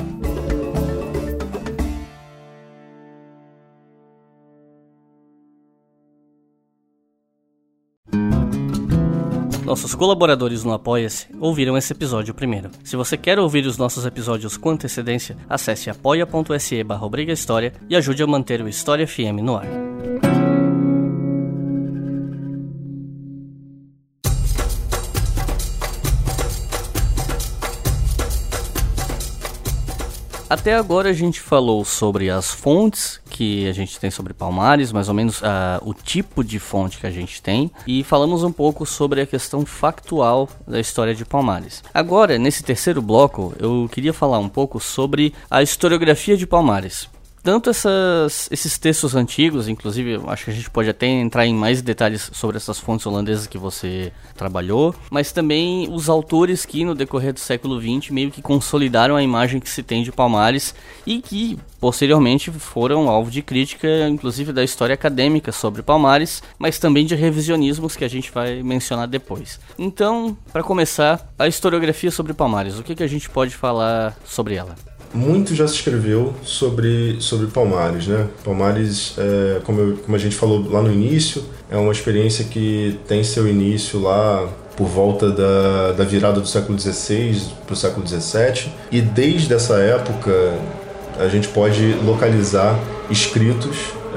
Nossos colaboradores no Apoia-se ouviram esse episódio primeiro. Se você quer ouvir os nossos episódios com antecedência, acesse apoia.se/obrigahistoria e ajude a manter o História FM no ar. Até agora a gente falou sobre as fontes que a gente tem sobre Palmares, mais ou menos o tipo de fonte que a gente tem, e falamos um pouco sobre a questão factual da história de Palmares. Agora, nesse terceiro bloco, eu queria falar um pouco sobre a historiografia de Palmares. Tanto esses textos antigos, inclusive acho que a gente pode até entrar em mais detalhes sobre essas fontes holandesas que você trabalhou, mas também os autores que no decorrer do século XX meio que consolidaram a imagem que se tem de Palmares e que posteriormente foram alvo de crítica, inclusive da história acadêmica sobre Palmares, mas também de revisionismos que a gente vai mencionar depois. Então, para começar, a historiografia sobre Palmares, o que a gente pode falar sobre ela? Muito já se escreveu sobre Palmares, né? Palmares, como a gente falou lá no início, é uma experiência que tem seu início lá por volta da virada do século XVI para o século XVII, e desde essa época a gente pode localizar escritos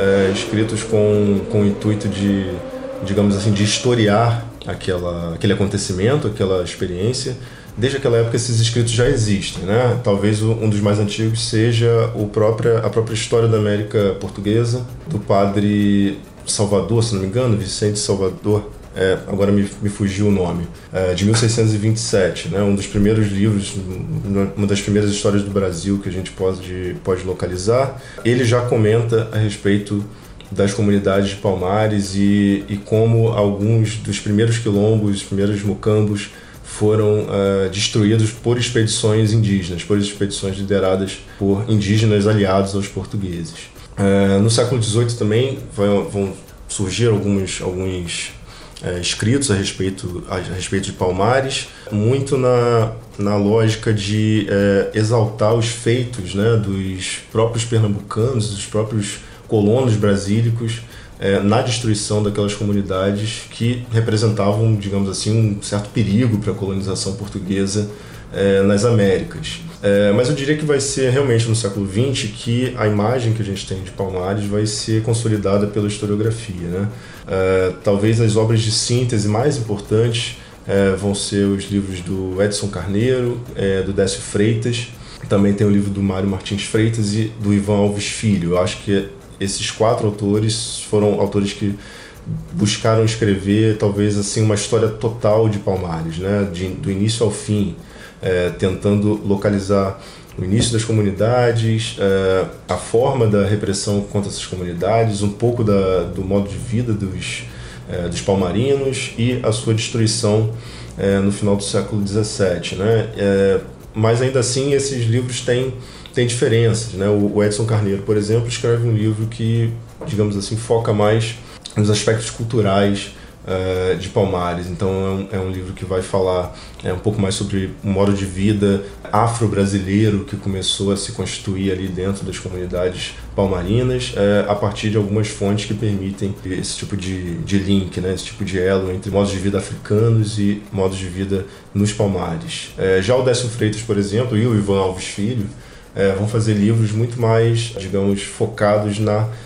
com o intuito de, digamos assim, de historiar aquele acontecimento, aquela experiência. Desde aquela época esses escritos já existem, né? Talvez um dos mais antigos seja a própria História da América Portuguesa, do padre Salvador, se não me engano, Vicente Salvador, agora me fugiu o nome, de 1627, né? Um dos primeiros livros, uma das primeiras histórias do Brasil que a gente pode localizar. Ele já comenta a respeito das comunidades de Palmares e como alguns dos primeiros quilombos, os primeiros mocambos, foram destruídos por expedições indígenas, por expedições lideradas por indígenas aliados aos portugueses. No século XVIII também vão surgir alguns escritos a respeito de Palmares, muito na lógica de exaltar os feitos, né, dos próprios pernambucanos, dos próprios colonos brasílicos, na destruição daquelas comunidades que representavam, digamos assim, um certo perigo para a colonização portuguesa nas Américas. Mas eu diria que vai ser realmente no século XX que a imagem que a gente tem de Palmares vai ser consolidada pela historiografia, né? Talvez as obras de síntese mais importantes vão ser os livros do Edson Carneiro, do Décio Freitas, também tem o livro do Mário Martins Freitas e do Ivan Alves Filho. Eu acho que esses 4 autores foram autores que buscaram escrever talvez assim uma história total de Palmares, né? Do início ao fim, tentando localizar o início das comunidades, a forma da repressão contra essas comunidades, um pouco do modo de vida dos palmarinos e a sua destruição no final do século XVII, né? Mas ainda assim esses livros têm diferenças, né? O Edson Carneiro, por exemplo, escreve um livro que, digamos assim, foca mais nos aspectos culturais de Palmares. Então é um livro que vai falar um pouco mais sobre o modo de vida afro-brasileiro que começou a se constituir ali dentro das comunidades palmarinas, a partir de algumas fontes que permitem esse tipo de link, né? Esse tipo de elo entre modos de vida africanos e modos de vida nos Palmares. Já o Décio Freitas, por exemplo, e o Ivan Alves Filho vão fazer livros muito mais, digamos, focados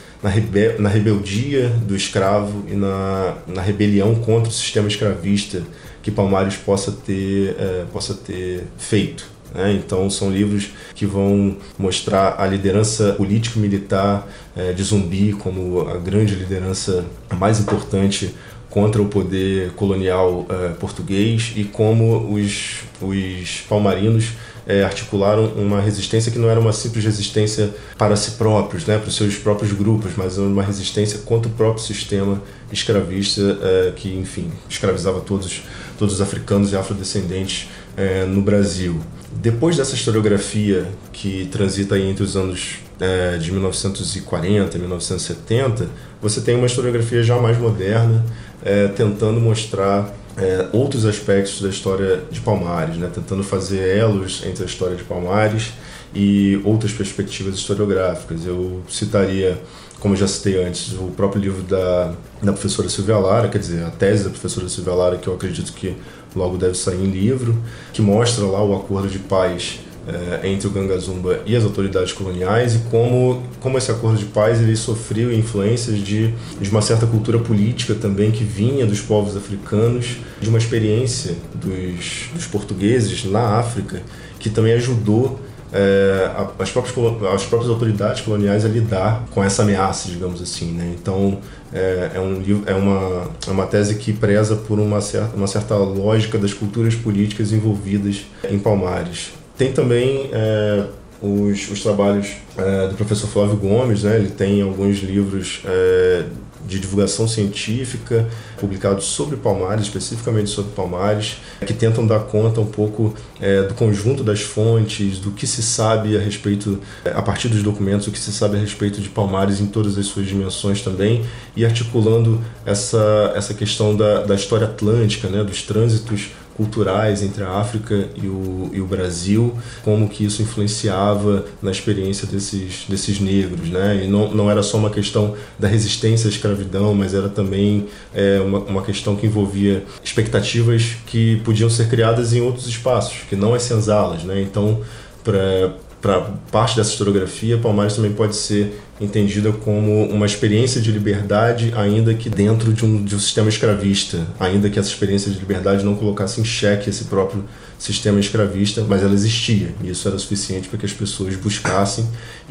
na rebeldia do escravo e na rebelião contra o sistema escravista que Palmares possa ter feito. né? Então são livros que vão mostrar a liderança político-militar de Zumbi como a grande liderança mais importante contra o poder colonial português e como os palmarinos articularam uma resistência que não era uma simples resistência para si próprios, né, para os seus próprios grupos, mas uma resistência contra o próprio sistema escravista que, enfim, escravizava todos os africanos e afrodescendentes no Brasil. Depois dessa historiografia que transita aí entre os anos de 1940 e 1970, você tem uma historiografia já mais moderna, tentando mostrar outros aspectos da história de Palmares, né? Tentando fazer elos entre a história de Palmares e outras perspectivas historiográficas. Eu citaria, como eu já citei antes, o próprio livro da professora Silvia Lara, quer dizer, a tese da professora Silvia Lara, que eu acredito que logo deve sair em livro, que mostra lá o acordo de paz entre o Gangazumba e as autoridades coloniais e como esse acordo de paz ele sofreu influências de uma certa cultura política também que vinha dos povos africanos, de uma experiência dos portugueses na África, que também ajudou as próprias autoridades coloniais a lidar com essa ameaça, digamos assim, né? Então é uma tese que preza por uma certa lógica das culturas políticas envolvidas em Palmares. Tem também os trabalhos do professor Flávio Gomes, né? Ele tem alguns livros de divulgação científica publicados sobre Palmares, especificamente sobre Palmares, que tentam dar conta um pouco do conjunto das fontes, do que se sabe a respeito, a partir dos documentos, o que se sabe a respeito de Palmares em todas as suas dimensões também, e articulando essa questão da história atlântica, né? Dos trânsitos culturais entre a África e o Brasil, como que isso influenciava na experiência desses negros, né? E não era só uma questão da resistência à escravidão, mas era também uma questão que envolvia expectativas que podiam ser criadas em outros espaços, que não as senzalas, né? Então, para parte dessa historiografia, Palmares também pode ser entendida como uma experiência de liberdade, ainda que dentro de um sistema escravista, ainda que essa experiência de liberdade não colocasse em xeque esse próprio sistema escravista, mas ela existia, e isso era suficiente para que as pessoas buscassem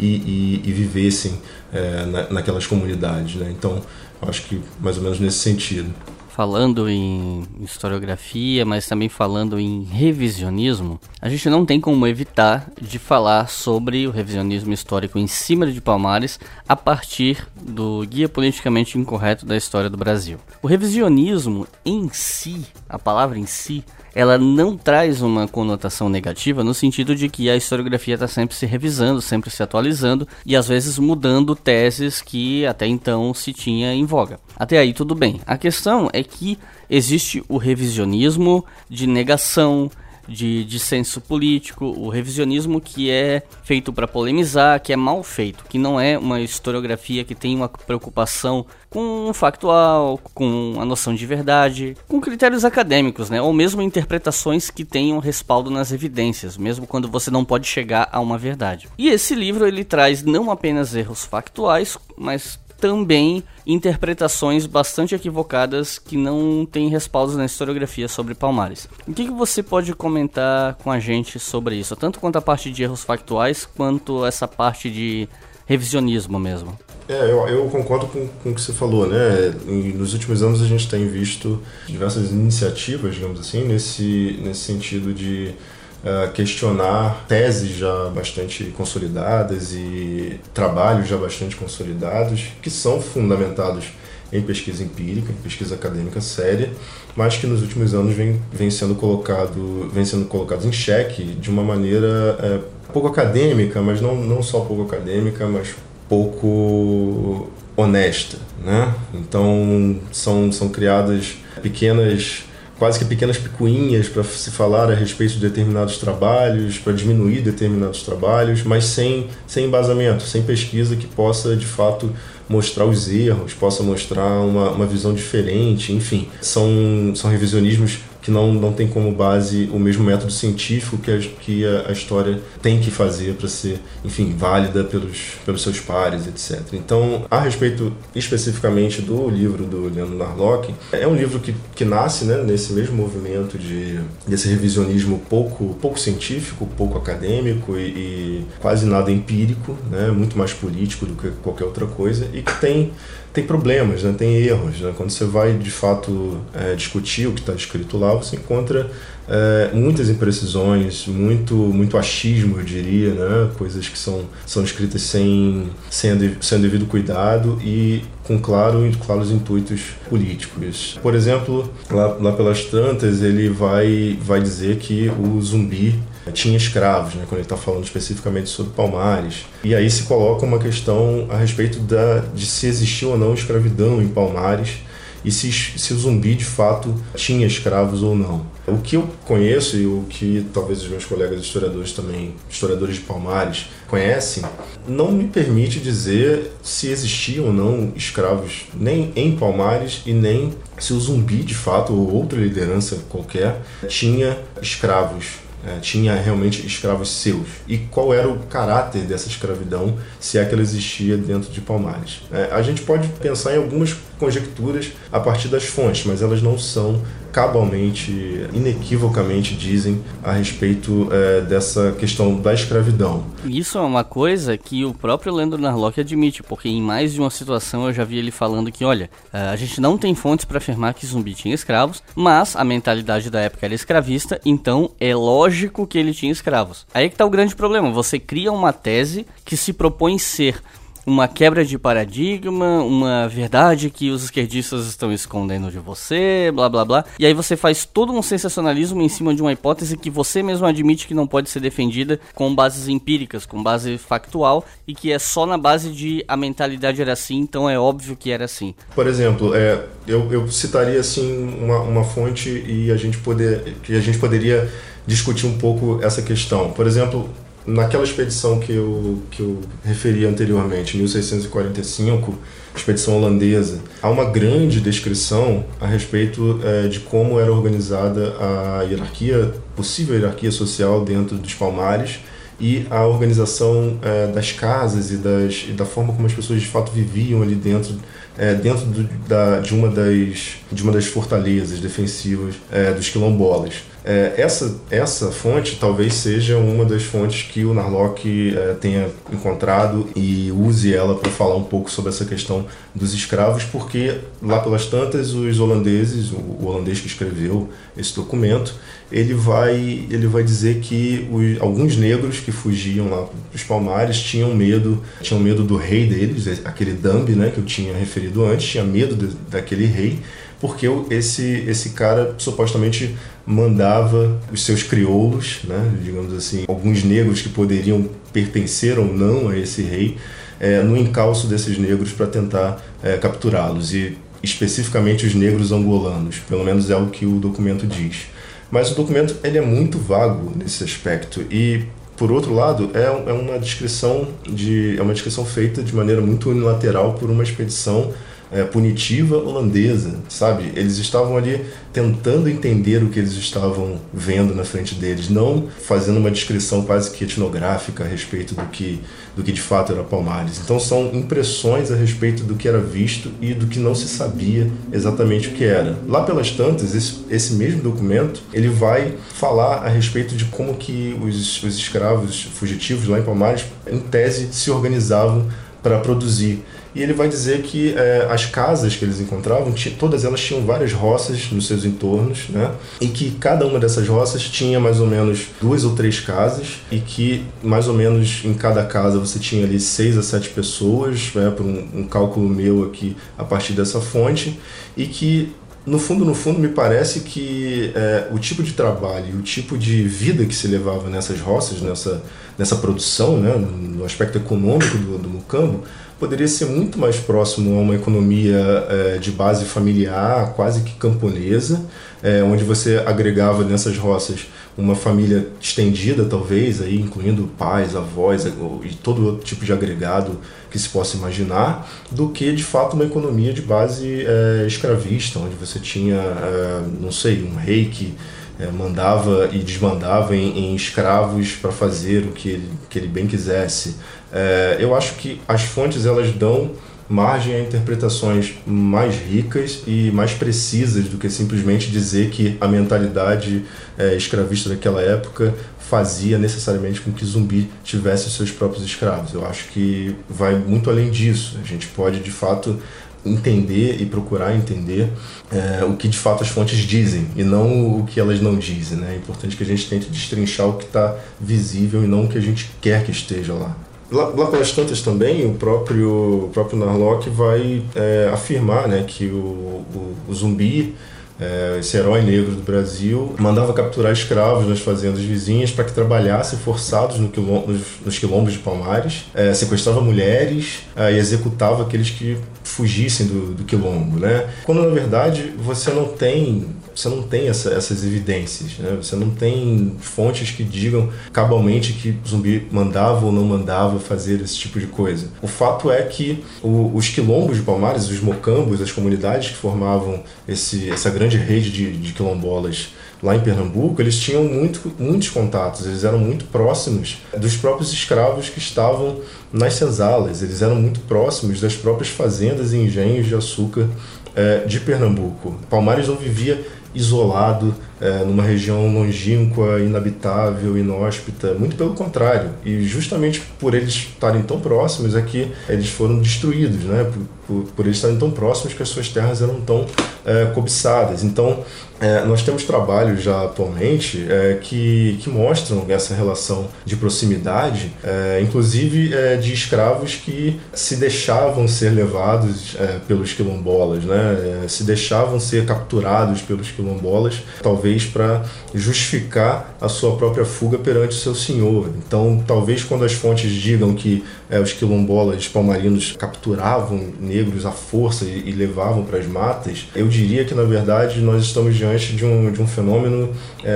e vivessem naquelas comunidades, né? Então, acho que mais ou menos nesse sentido. Falando em historiografia, mas também falando em revisionismo, a gente não tem como evitar de falar sobre o revisionismo histórico em cima de Palmares a partir do Guia Politicamente Incorreto da História do Brasil. O revisionismo em si, a palavra em si, ela não traz uma conotação negativa no sentido de que a historiografia está sempre se revisando, sempre se atualizando e às vezes mudando teses que até então se tinha em voga. Até aí tudo bem. A questão é que existe o revisionismo de negação, de dissenso político, o revisionismo que é feito para polemizar, que é mal feito, que não é uma historiografia que tem uma preocupação com o factual, com a noção de verdade, com critérios acadêmicos, né? Ou mesmo interpretações que tenham respaldo nas evidências, mesmo quando você não pode chegar a uma verdade. E esse livro ele traz não apenas erros factuais, mas também interpretações bastante equivocadas que não têm respaldos na historiografia sobre Palmares. O que você pode comentar com a gente sobre isso? Tanto quanto a parte de erros factuais, quanto essa parte de revisionismo mesmo. Eu concordo com o que você falou, né? Nos últimos anos a gente tem visto diversas iniciativas, digamos assim, nesse sentido de questionar teses já bastante consolidadas e trabalhos já bastante consolidados, que são fundamentados em pesquisa empírica, em pesquisa acadêmica séria, mas que nos últimos anos vem sendo colocados em xeque de uma maneira pouco acadêmica, mas não só pouco acadêmica, mas pouco honesta, né? Então são criadas quase que pequenas picuinhas para se falar a respeito de determinados trabalhos, para diminuir determinados trabalhos, mas sem embasamento, sem pesquisa que possa de fato mostrar os erros, possa mostrar uma visão diferente, enfim. São revisionismos que que não tem como base o mesmo método científico que a história tem que fazer para ser, enfim, válida pelos seus pares, etc. Então, a respeito especificamente do livro do Leandro Narlock, é um livro que nasce, né, nesse mesmo movimento desse revisionismo pouco científico, pouco acadêmico e quase nada empírico, né, muito mais político do que qualquer outra coisa, e que tem problemas, né, tem erros. Né? Quando você vai, de fato, discutir o que está escrito lá, você encontra muitas imprecisões, muito achismo, eu diria, né? Coisas que são escritas sem devido cuidado e com claros intuitos políticos. Por exemplo, lá pelas tantas, ele vai dizer que o Zumbi tinha escravos, né, quando ele está falando especificamente sobre Palmares. E aí se coloca uma questão a respeito de se existiu ou não escravidão em Palmares e se o Zumbi de fato tinha escravos ou não. O que eu conheço e o que talvez os meus colegas historiadores também, historiadores de Palmares, conhecem, não me permite dizer se existiam ou não escravos nem em Palmares e nem se o Zumbi de fato ou outra liderança qualquer tinha escravos. Tinha realmente escravos seus. E qual era o caráter dessa escravidão, se é que ela existia dentro de Palmares. A gente pode pensar em algumas conjecturas a partir das fontes, mas elas não são cabalmente, inequivocamente dizem a respeito dessa questão da escravidão. Isso é uma coisa que o próprio Leandro Narlock admite, porque em mais de uma situação eu já vi ele falando que, olha, a gente não tem fontes para afirmar que Zumbi tinha escravos, mas a mentalidade da época era escravista, então é lógico que ele tinha escravos. Aí que tá o grande problema, você cria uma tese que se propõe ser uma quebra de paradigma, uma verdade que os esquerdistas estão escondendo de você, blá blá blá. E aí você faz todo um sensacionalismo em cima de uma hipótese que você mesmo admite que não pode ser defendida com bases empíricas, com base factual, e que é só na base de a mentalidade era assim, então é óbvio que era assim. Por exemplo, eu citaria assim uma fonte e a gente poderia discutir um pouco essa questão. Por exemplo, naquela expedição que eu referi anteriormente, 1645, expedição holandesa, há uma grande descrição a respeito de como era organizada a possível hierarquia social dentro dos Palmares e a organização das casas e da forma como as pessoas de fato viviam ali dentro de uma das fortalezas defensivas dos quilombolas. Essa fonte talvez seja uma das fontes que o Narlock tenha encontrado e use ela para falar um pouco sobre essa questão dos escravos, porque lá pelas tantas os holandeses, o holandês que escreveu esse documento, ele vai dizer que alguns negros que fugiam lá dos Palmares tinham medo do rei deles, aquele Dambi, né, que eu tinha referido antes, tinha medo daquele rei, porque esse cara supostamente mandava os seus crioulos, né, digamos assim, alguns negros que poderiam pertencer ou não a esse rei, no encalço desses negros para tentar capturá-los, e especificamente os negros angolanos, pelo menos é o que o documento diz. Mas o documento ele é muito vago nesse aspecto e, por outro lado, é uma descrição feita de maneira muito unilateral por uma expedição punitiva holandesa, sabe? Eles estavam ali tentando entender o que eles estavam vendo na frente deles, não fazendo uma descrição quase que etnográfica a respeito do que de fato era Palmares. Então são impressões a respeito do que era visto e do que não se sabia exatamente o que era. Lá pelas tantas, esse mesmo documento, ele vai falar a respeito de como que os escravos fugitivos lá em Palmares, em tese, se organizavam para produzir. E ele vai dizer que as casas que eles encontravam, todas elas tinham várias roças nos seus entornos, né? E que cada uma dessas roças tinha mais ou menos 2 ou 3 casas, e que mais ou menos em cada casa você tinha ali 6 a 7 pessoas, né? Por um cálculo meu aqui a partir dessa fonte, e que no fundo, me parece que o tipo de trabalho e o tipo de vida que se levava nessas roças, nessa produção, né, no aspecto econômico do mucambo, poderia ser muito mais próximo a uma economia de base familiar, quase que camponesa, onde você agregava nessas roças uma família estendida, talvez, aí, incluindo pais, avós e todo outro tipo de agregado que se possa imaginar, do que, de fato, uma economia de base escravista, onde você tinha, não sei, um rei que mandava e desmandava em escravos para fazer o que ele bem quisesse. Eu acho que as fontes elas dão margem a interpretações mais ricas e mais precisas do que simplesmente dizer que a mentalidade escravista daquela época fazia necessariamente com que Zumbi tivesse os seus próprios escravos. Eu acho que vai muito além disso. A gente pode, de fato, entender e procurar entender o que de fato as fontes dizem e não o que elas não dizem, né? É importante que a gente tente destrinchar o que está visível e não o que a gente quer que esteja lá. Lá pelas tantas também, o próprio Narlock vai afirmar, né, que o Zumbi, esse herói negro do Brasil, mandava capturar escravos nas fazendas vizinhas para que trabalhassem forçados nos quilombos de Palmares, sequestrava mulheres e executava aqueles que fugissem do quilombo, né? Quando na verdade você não tem essas evidências, né? Você não tem fontes que digam cabalmente que Zumbi mandava ou não mandava fazer esse tipo de coisa. O fato é que os quilombos de Palmares, os mocambos, as comunidades que formavam essa grande rede de quilombolas lá em Pernambuco, eles tinham muitos contatos, eles eram muito próximos dos próprios escravos que estavam nas senzalas, eles eram muito próximos das próprias fazendas e engenhos de açúcar de Pernambuco. Palmares não vivia isolado, numa região longínqua, inabitável, inóspita, muito pelo contrário. E justamente por eles estarem tão próximos é que eles foram destruídos, né? Por eles estarem tão próximos que as suas terras eram tão cobiçadas. Então, nós temos trabalhos já atualmente que mostram essa relação de proximidade, inclusive de escravos que se deixavam ser levados pelos quilombolas, né? Se deixavam ser capturados pelos quilombolas, talvez para justificar a sua própria fuga perante o seu senhor. Então, talvez quando as fontes digam que os quilombolas palmarinos capturavam negros à força e levavam para as matas, eu diria que, na verdade, nós estamos diante de um fenômeno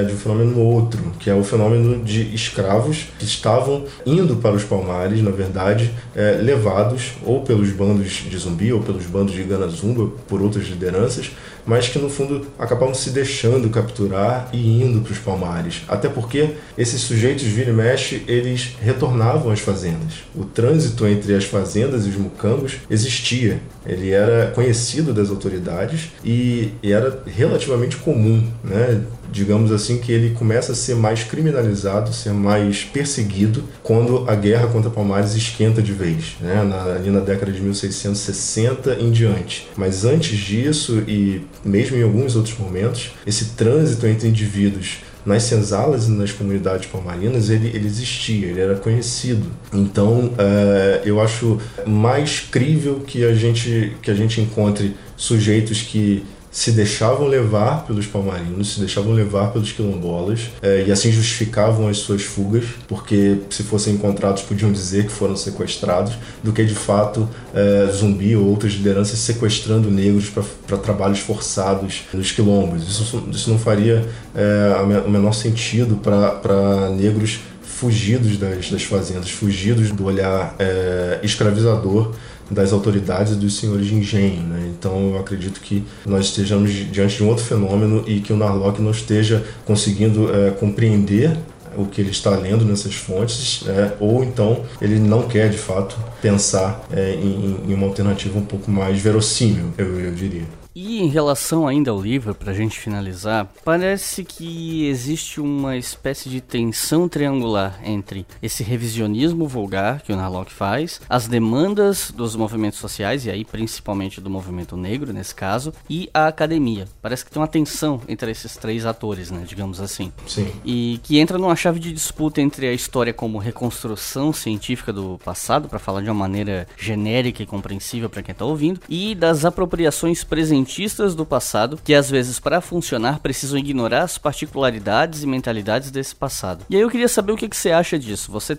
outro, que é o fenômeno de escravos que estavam indo para os Palmares, na verdade, levados ou pelos bandos de Zumbi ou pelos bandos de Ganazumba, por outras lideranças, mas que no fundo acabavam se deixando capturar e indo para os Palmares. Até porque esses sujeitos, vira e mexe, eles retornavam às fazendas. O trânsito entre as fazendas e os mucambos existia. Ele era conhecido das autoridades e era relativamente comum, né? Digamos assim, que ele começa a ser mais criminalizado, ser mais perseguido quando a guerra contra Palmares esquenta de vez, né? Ali na década de 1660 em diante. Mas antes disso, e mesmo em alguns outros momentos, esse trânsito entre indivíduos nas senzalas e nas comunidades palmarinas, ele existia, ele era conhecido. Então, eu acho mais crível que a gente encontre sujeitos que se deixavam levar pelos palmarinos, se deixavam levar pelos quilombolas, e assim justificavam as suas fugas, porque se fossem encontrados podiam dizer que foram sequestrados, do que de fato Zumbi ou outras lideranças sequestrando negros para trabalhos forçados nos quilombos. Isso não faria o menor sentido para negros fugidos das fazendas, fugidos do olhar escravizador das autoridades e dos senhores de engenho, né? Então eu acredito que nós estejamos diante de um outro fenômeno e que o Narlock não esteja conseguindo compreender o que ele está lendo nessas fontes, ou então ele não quer de fato pensar em uma alternativa um pouco mais verossímil, eu diria. E em relação ainda ao livro, pra gente finalizar, parece que existe uma espécie de tensão triangular entre esse revisionismo vulgar que o Narlock faz, as demandas dos movimentos sociais, e aí principalmente do movimento negro nesse caso, e a academia. Parece que tem uma tensão entre esses três atores, né, digamos assim. Sim. E que entra numa chave de disputa entre a história como reconstrução científica do passado, para falar de uma maneira genérica e compreensível para quem tá ouvindo, e das apropriações presentes cientistas do passado que às vezes para funcionar precisam ignorar as particularidades e mentalidades desse passado. E aí eu queria saber o que você acha disso. Você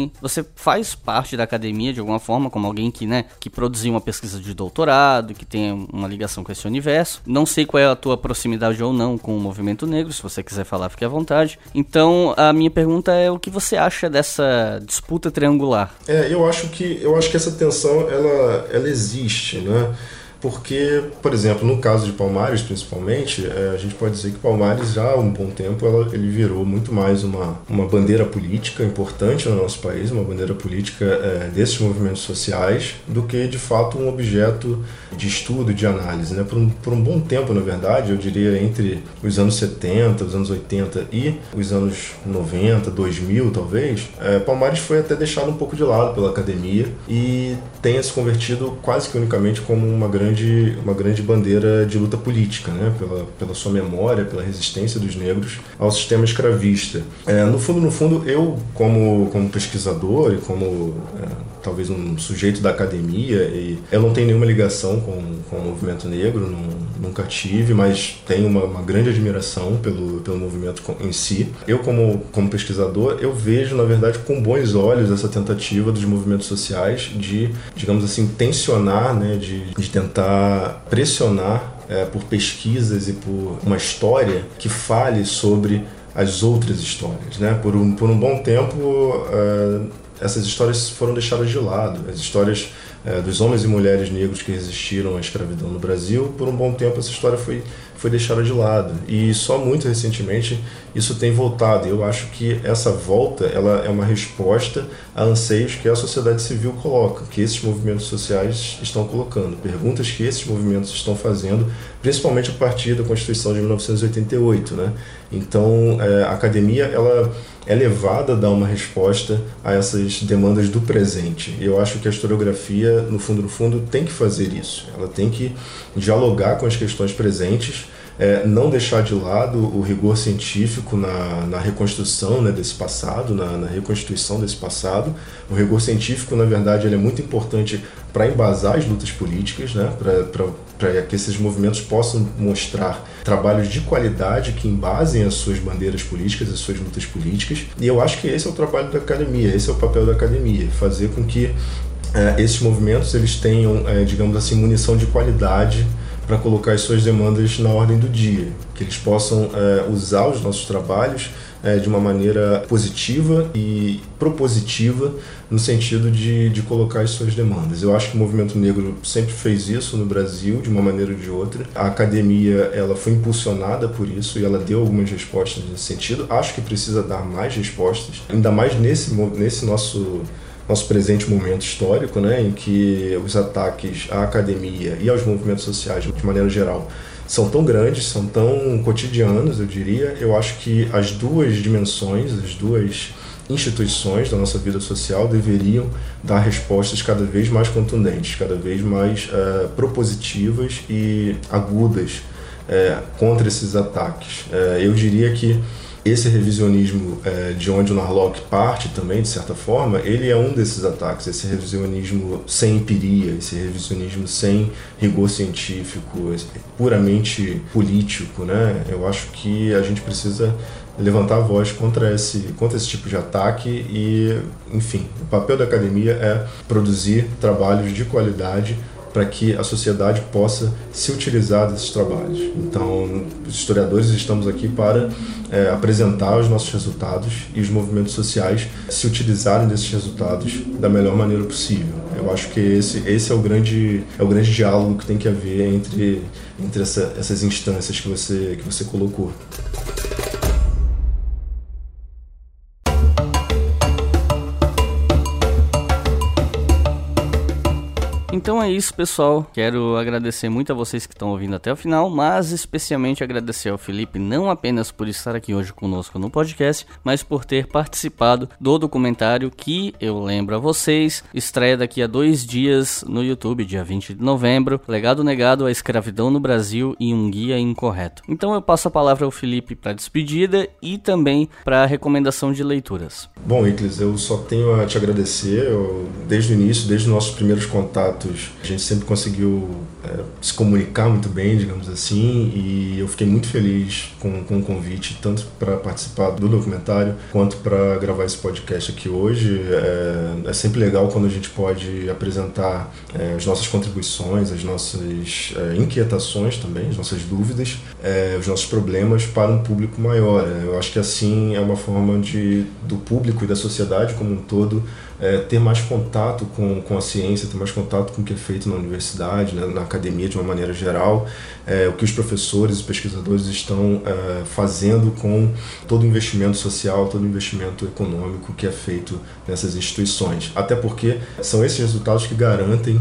faz parte da academia de alguma forma, como alguém que produziu uma pesquisa de doutorado, que tem uma ligação com esse universo. Não sei qual é a tua proximidade ou não com o movimento negro, se você quiser falar, fique à vontade. Então, a minha pergunta é o que você acha dessa disputa triangular? Eu acho que essa tensão, ela existe, né? Porque, por exemplo, no caso de Palmares, principalmente, a gente pode dizer que Palmares já há um bom tempo ele virou muito mais uma bandeira política importante no nosso país, uma bandeira política desses movimentos sociais, do que, de fato, um objeto de estudo, de análise, né? Por um bom tempo, na verdade, eu diria entre os anos 70, os anos 80 e os anos 90, 2000, talvez, Palmares foi até deixado um pouco de lado pela academia e tenha se convertido quase que unicamente como uma grande bandeira de luta política, né? Pela sua memória, pela resistência dos negros ao sistema escravista. No fundo, eu, como pesquisador e como talvez um sujeito da academia, eu não tenho nenhuma ligação com o movimento negro, nunca tive, mas tenho uma grande admiração pelo movimento em si. Eu, como pesquisador, eu vejo, na verdade, com bons olhos essa tentativa dos movimentos sociais de, digamos assim, tensionar, né? de tentar pressionar por pesquisas e por uma história que fale sobre as outras histórias, né? Por um bom tempo, essas histórias foram deixadas de lado. As histórias dos homens e mulheres negros que resistiram à escravidão no Brasil, por um bom tempo essa história foi deixada de lado. E só muito recentemente isso tem voltado. Eu acho que essa volta ela é uma resposta a anseios que a sociedade civil coloca, que esses movimentos sociais estão colocando, perguntas que esses movimentos estão fazendo, principalmente a partir da Constituição de 1988, né? Então, a academia ela é levada a dar uma resposta a essas demandas do presente. E eu acho que a historiografia, no fundo, tem que fazer isso. Ela tem que dialogar com as questões presentes, não deixar de lado o rigor científico na reconstrução, né, desse passado, na reconstituição desse passado. O rigor científico, na verdade, ele é muito importante para embasar as lutas políticas, né, para que esses movimentos possam mostrar trabalhos de qualidade que embasem as suas bandeiras políticas, as suas lutas políticas. E eu acho que esse é o trabalho da academia, esse é o papel da academia, fazer com que esses movimentos eles tenham, digamos assim, munição de qualidade para colocar as suas demandas na ordem do dia, que eles possam usar os nossos trabalhos de uma maneira positiva e propositiva no sentido de colocar as suas demandas. Eu acho que o movimento negro sempre fez isso no Brasil, de uma maneira ou de outra. A academia ela foi impulsionada por isso e ela deu algumas respostas nesse sentido. Acho que precisa dar mais respostas, ainda mais nesse nosso presente momento histórico, né, em que os ataques à academia e aos movimentos sociais, de maneira geral, são tão grandes, são tão cotidianos, eu diria. Eu acho que as duas dimensões, as duas instituições da nossa vida social deveriam dar respostas cada vez mais contundentes, cada vez mais propositivas e agudas contra esses ataques. Eu diria que esse revisionismo de onde o Narlock parte também, de certa forma, ele é um desses ataques, esse revisionismo sem empiria, esse revisionismo sem rigor científico, puramente político, né? Eu acho que a gente precisa levantar a voz contra esse tipo de ataque e, enfim, o papel da academia é produzir trabalhos de qualidade para que a sociedade possa se utilizar desses trabalhos. Então, os historiadores estamos aqui para apresentar os nossos resultados e os movimentos sociais se utilizarem desses resultados da melhor maneira possível. Eu acho que esse é o grande diálogo que tem que haver entre essas instâncias que você colocou. Então é isso, pessoal. Quero agradecer muito a vocês que estão ouvindo até o final, mas especialmente agradecer ao Felipe não apenas por estar aqui hoje conosco no podcast, mas por ter participado do documentário que, eu lembro a vocês, estreia daqui a 2 dias no YouTube, dia 20 de novembro, Legado Negado, a Escravidão no Brasil e um Guia Incorreto. Então eu passo a palavra ao Felipe para despedida e também para a recomendação de leituras. Bom, Iclis, eu só tenho a te agradecer. Desde o início, desde os nossos primeiros contatos, a gente sempre conseguiu se comunicar muito bem, digamos assim, e eu fiquei muito feliz com o convite, tanto para participar do documentário, quanto para gravar esse podcast aqui hoje. É sempre legal quando a gente pode apresentar as nossas contribuições, as nossas inquietações também, as nossas dúvidas, os nossos problemas para um público maior. Eu acho que assim é uma forma do público e da sociedade como um todo ter mais contato com a ciência, ter mais contato com o que é feito na universidade, né, na academia de uma maneira geral, o que os professores e pesquisadores estão fazendo com todo o investimento social, todo o investimento econômico que é feito nessas instituições. Até porque são esses resultados que garantem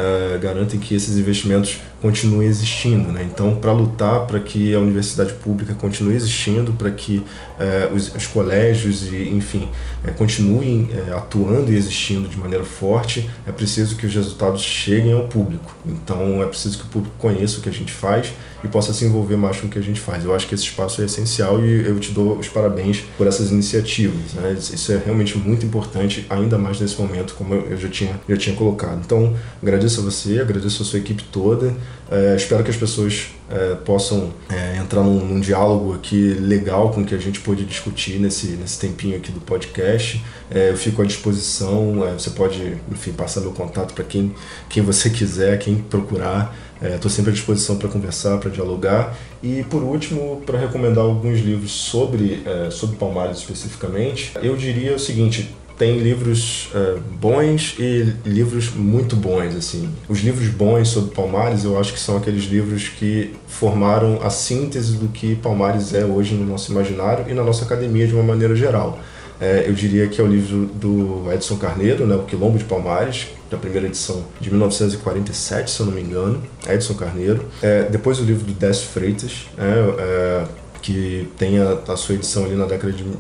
que esses investimentos continuem existindo, né? Então, para lutar para que a universidade pública continue existindo, para que os colégios e, enfim, continuem atuando e existindo de maneira forte, é preciso que os resultados cheguem ao público. Então, é preciso que o público conheça o que a gente faz e possa se envolver mais com o que a gente faz. Eu acho que esse espaço é essencial e eu te dou os parabéns por essas iniciativas, né? Isso é realmente muito importante, ainda mais nesse momento, como eu já tinha colocado. Então, agradeço a você, agradeço a sua equipe toda. Espero que as pessoas possam entrar num diálogo aqui legal com o que a gente pôde discutir nesse tempinho aqui do podcast. Eu fico à disposição, você pode, enfim, passar meu contato para quem você quiser, quem procurar. Estou sempre à disposição para conversar, para dialogar. E, por último, para recomendar alguns livros sobre Palmares especificamente, eu diria o seguinte: tem livros bons e livros muito bons, assim. Os livros bons sobre Palmares, eu acho que são aqueles livros que formaram a síntese do que Palmares é hoje no nosso imaginário e na nossa academia de uma maneira geral. Eu diria que é o livro do Edson Carneiro, né, O Quilombo de Palmares, da primeira edição de 1947, se eu não me engano, Edson Carneiro. Depois o livro do Décio Freitas, que tem a sua edição ali na década de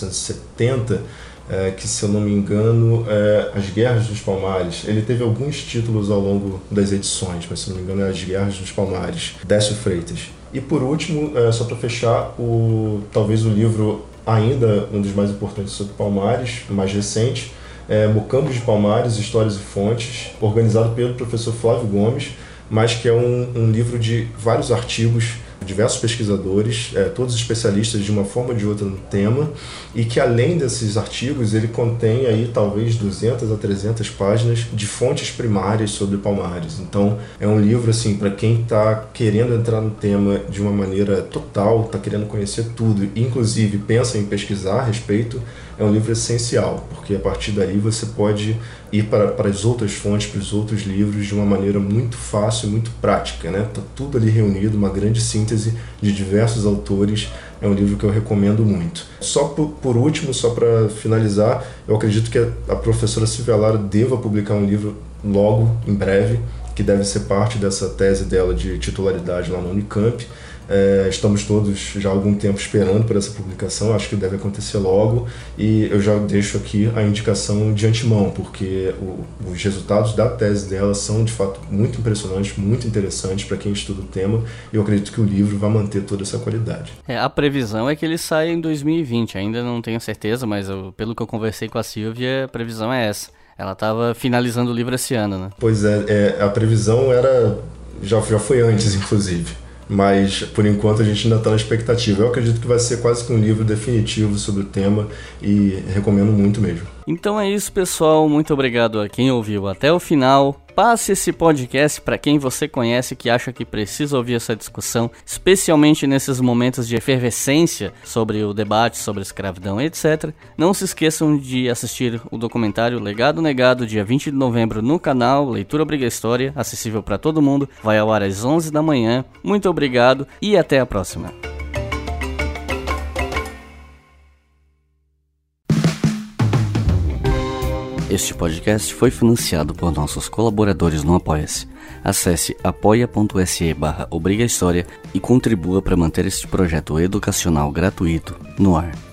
1970, que, se eu não me engano, As Guerras dos Palmares. Ele teve alguns títulos ao longo das edições, mas, se eu não me engano, é As Guerras dos Palmares, Décio Freitas. E, por último, só para fechar, talvez o livro ainda um dos mais importantes sobre Palmares, mais recente, Mocambos de Palmares, Histórias e Fontes, organizado pelo professor Flávio Gomes, mas que é um livro de vários artigos, diversos pesquisadores, todos especialistas de uma forma ou de outra no tema, e que, além desses artigos, ele contém aí talvez 200 a 300 páginas de fontes primárias sobre Palmares. Então, é um livro assim para quem está querendo entrar no tema de uma maneira total, está querendo conhecer tudo, inclusive pensa em pesquisar a respeito. É um livro essencial, porque a partir daí você pode ir para as outras fontes, para os outros livros de uma maneira muito fácil e muito prática, né? Tá tudo ali reunido, uma grande síntese de diversos autores. É um livro que eu recomendo muito. Só por último, só para finalizar, eu acredito que a professora Silvia Lara deva publicar um livro logo, em breve, que deve ser parte dessa tese dela de titularidade lá no Unicamp. Estamos todos já há algum tempo esperando por essa publicação, acho que deve acontecer logo, e eu já deixo aqui a indicação de antemão, porque os resultados da tese dela são de fato muito impressionantes, muito interessantes para quem estuda o tema, e eu acredito que o livro vai manter toda essa qualidade. A previsão é que ele saia em 2020, ainda não tenho certeza, mas pelo que eu conversei com a Silvia, a previsão é essa. Ela estava finalizando o livro esse ano, né? Pois a previsão já foi antes, inclusive. Mas, por enquanto, a gente ainda está na expectativa. Eu acredito que vai ser quase que um livro definitivo sobre o tema e recomendo muito mesmo. Então é isso, pessoal. Muito obrigado a quem ouviu até o final. Passe esse podcast para quem você conhece que acha que precisa ouvir essa discussão, especialmente nesses momentos de efervescência sobre o debate sobre a escravidão, etc. Não se esqueçam de assistir o documentário Legado Negado, dia 20 de novembro, no canal Leitura Obriga História, acessível para todo mundo. Vai ao ar às 11 da manhã. Muito obrigado e até a próxima. Este podcast foi financiado por nossos colaboradores no Apoia-se. Acesse apoia.se/obrigahistoria e contribua para manter este projeto educacional gratuito no ar.